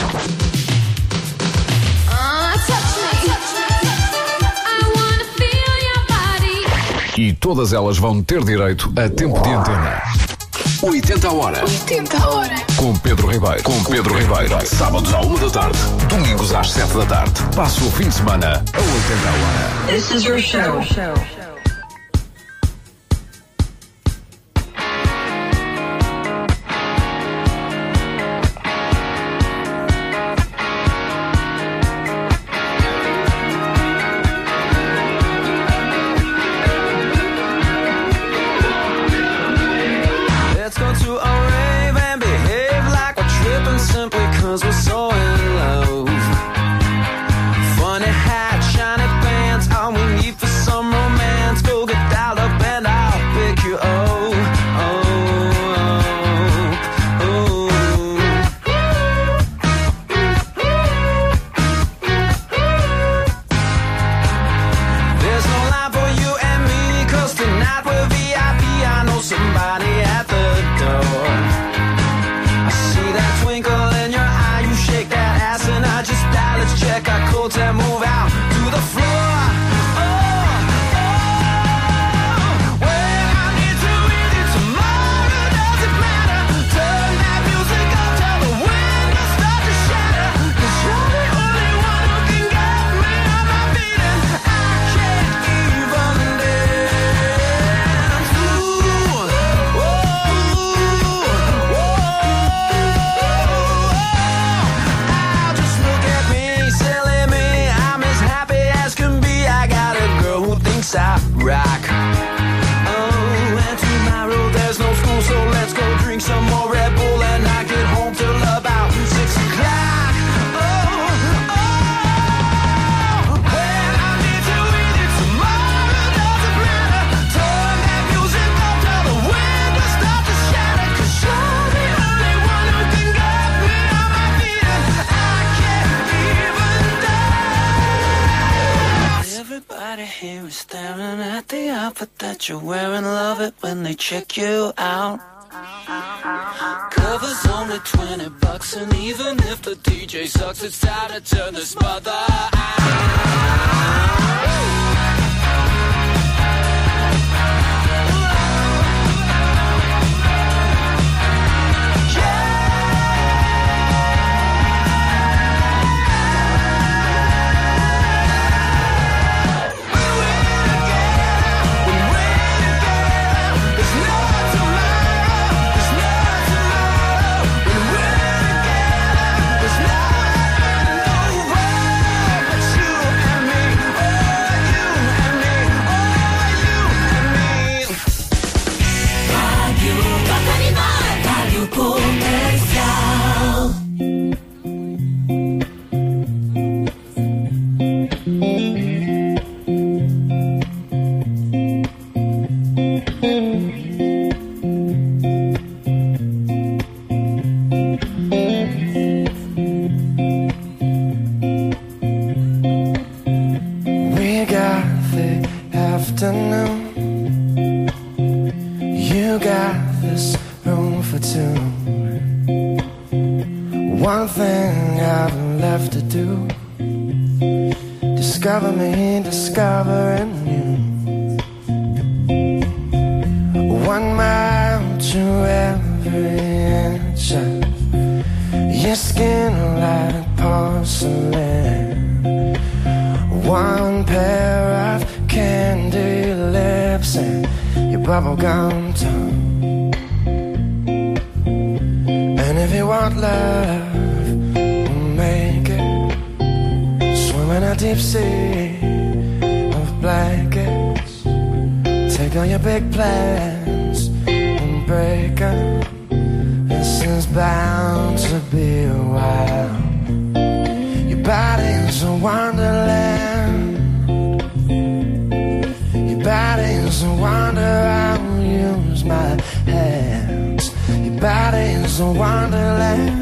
E todas elas vão ter direito a tempo de antena. 80 hora. 80 hora. Com Pedro Ribeiro. Sábados à 1 da tarde. Domingos às 7 da tarde. Passe o fim de semana a 80 hora. This is your show. Let's go to a rave and behave like we're tripping simply cause we're so in love. Funny hat, shiny pants, all we need for some romance. Go get dialed up and I'll pick you up. There's no line for you and me, cause tonight we're VIP. I know somebody at the door. I see that twinkle in your eye, you shake that ass and I just die. Let's check our codes and move out to the floor. When I need to with you tomorrow, does it matter? Turn that music up, tell the windows start to shatter. Cause you're the only one who can get me on my feet and I can't even dance. Just look at me, silly me, I'm as happy as can be. I got a girl who thinks I rock. Oh, and tomorrow there's no school, so let's go drink some more Red Bull and not get home till about 6 o'clock. When I need to with you tomorrow, doesn't matter. Turn that music up, tell the windows start to shatter. Cause you're the only one who can get me on my feet and I can't even dance. Everybody here is staring at the outfit that you're wearing. Love it when they check you out. Cover's only $20, and even if the DJ sucks, it's time to turn this mother out. We got the afternoon. You got this room for two. One thing I've left to do, discover me, discovering you. 1 mile to every inch of your skin like porcelain. 1 pair of candy lips and your bubblegum tongue. And if you want love, we'll make it. Swim in a deep sea of blankets. Take all your big plans and break them. This is bound to be a while. Your body's a wonderland. Your body's a wonder. I'll use my hands. Your body's a wonderland.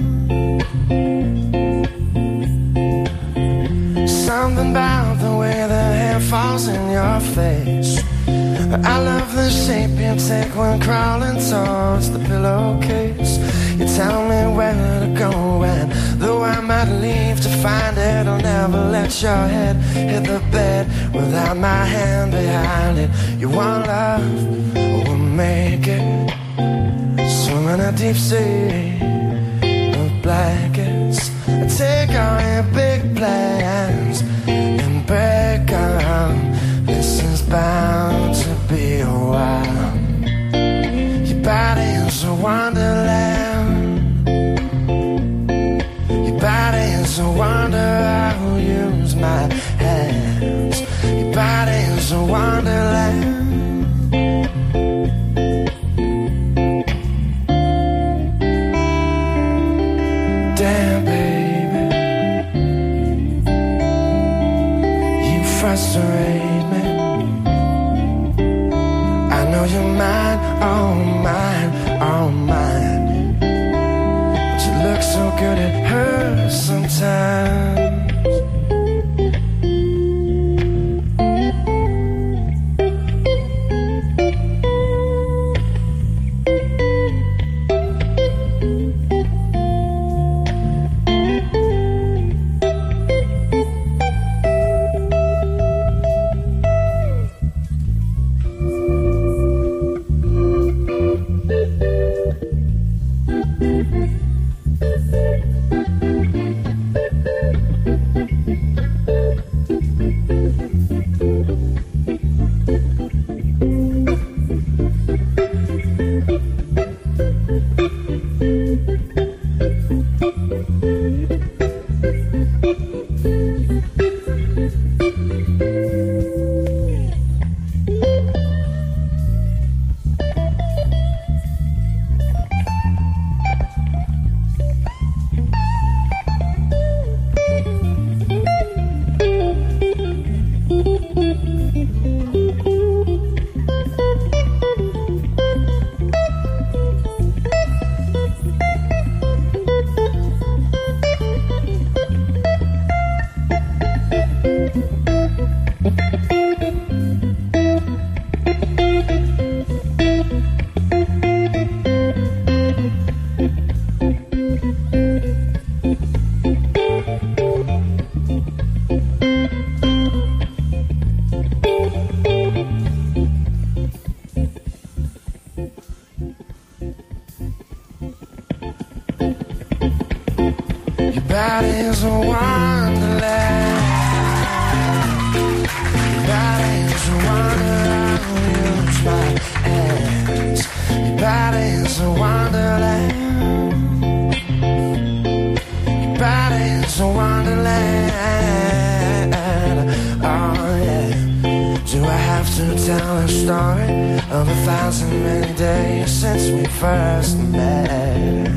Something about the way the hair falls in your face. I love the shape you take when crawling towards the pillowcase. You tell me where to go, and though I might leave to find it, I'll never let your head hit the bed without my hand behind it. You want love, we'll make it. Swim in a deep sea of blankets. Take all your big plans and break them. This is bound to be a while. Your body's a wonderland. Your body's a wonder. I'll use my hands. Your body's a wonderland. Damn, baby, you frustrate me. I know you're mine, oh mine, oh mine. But you look so good it hurts sometimes. Body's a wonderland. Your body's a wonder. I'll use my hands. Your body's a wonderland. Your body's a wonderland. Oh yeah. Do I have to tell a story of 1,000 many days since we first met?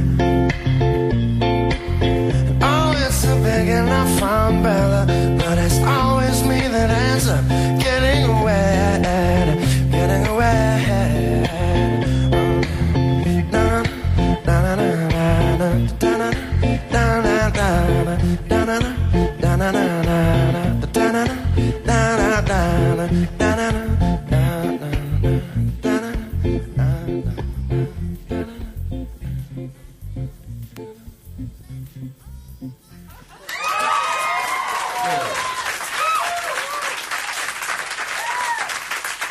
Big enough umbrella, but it's always me that ends up getting wet, getting wet.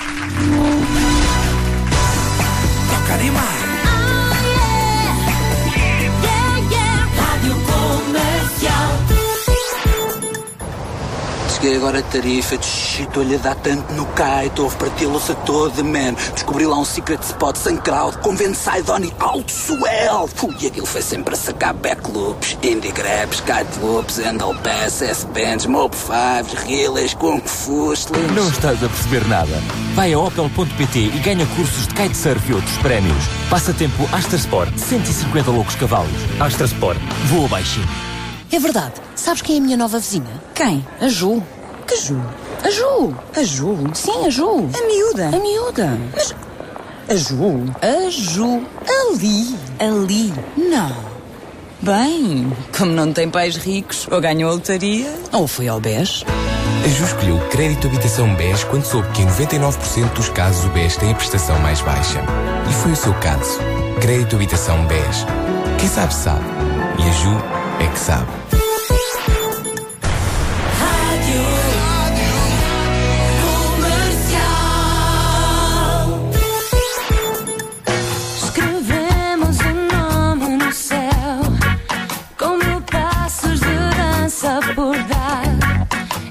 Toca animar. Cheguei agora a Tarifa, estou-lhe a dar tanto no kite, houve partilha-se toda, man. Descobri lá um secret spot sem crowd, com side on e alto swell. E aquilo foi sempre a sacar backloops, indie grabs, kite loops, handle pass, S-bands, mob 5s, relays, kung fu, slims. Não estás a perceber nada. Vai a opel.pt e ganha cursos de kitesurf e outros prémios. Passatempo Astra Sport, 150 loucos cavalos. Astra Sport, voa baixinho. É verdade. Sabes quem é a minha nova vizinha? Quem? A Ju. Que Ju? A Ju. A Ju? Sim, a Ju. A miúda? A miúda. Mas... A Ju? A Ju. Ali? Ali. Não. Bem, como não tem pais ricos, ou ganhou a lotaria, ou foi ao BES. A Ju escolheu o crédito habitação BES quando soube que em 99% dos casos o BES tem a prestação mais baixa. E foi o seu caso. Crédito habitação BES. Quem sabe, sabe. E a Ju é que sabe.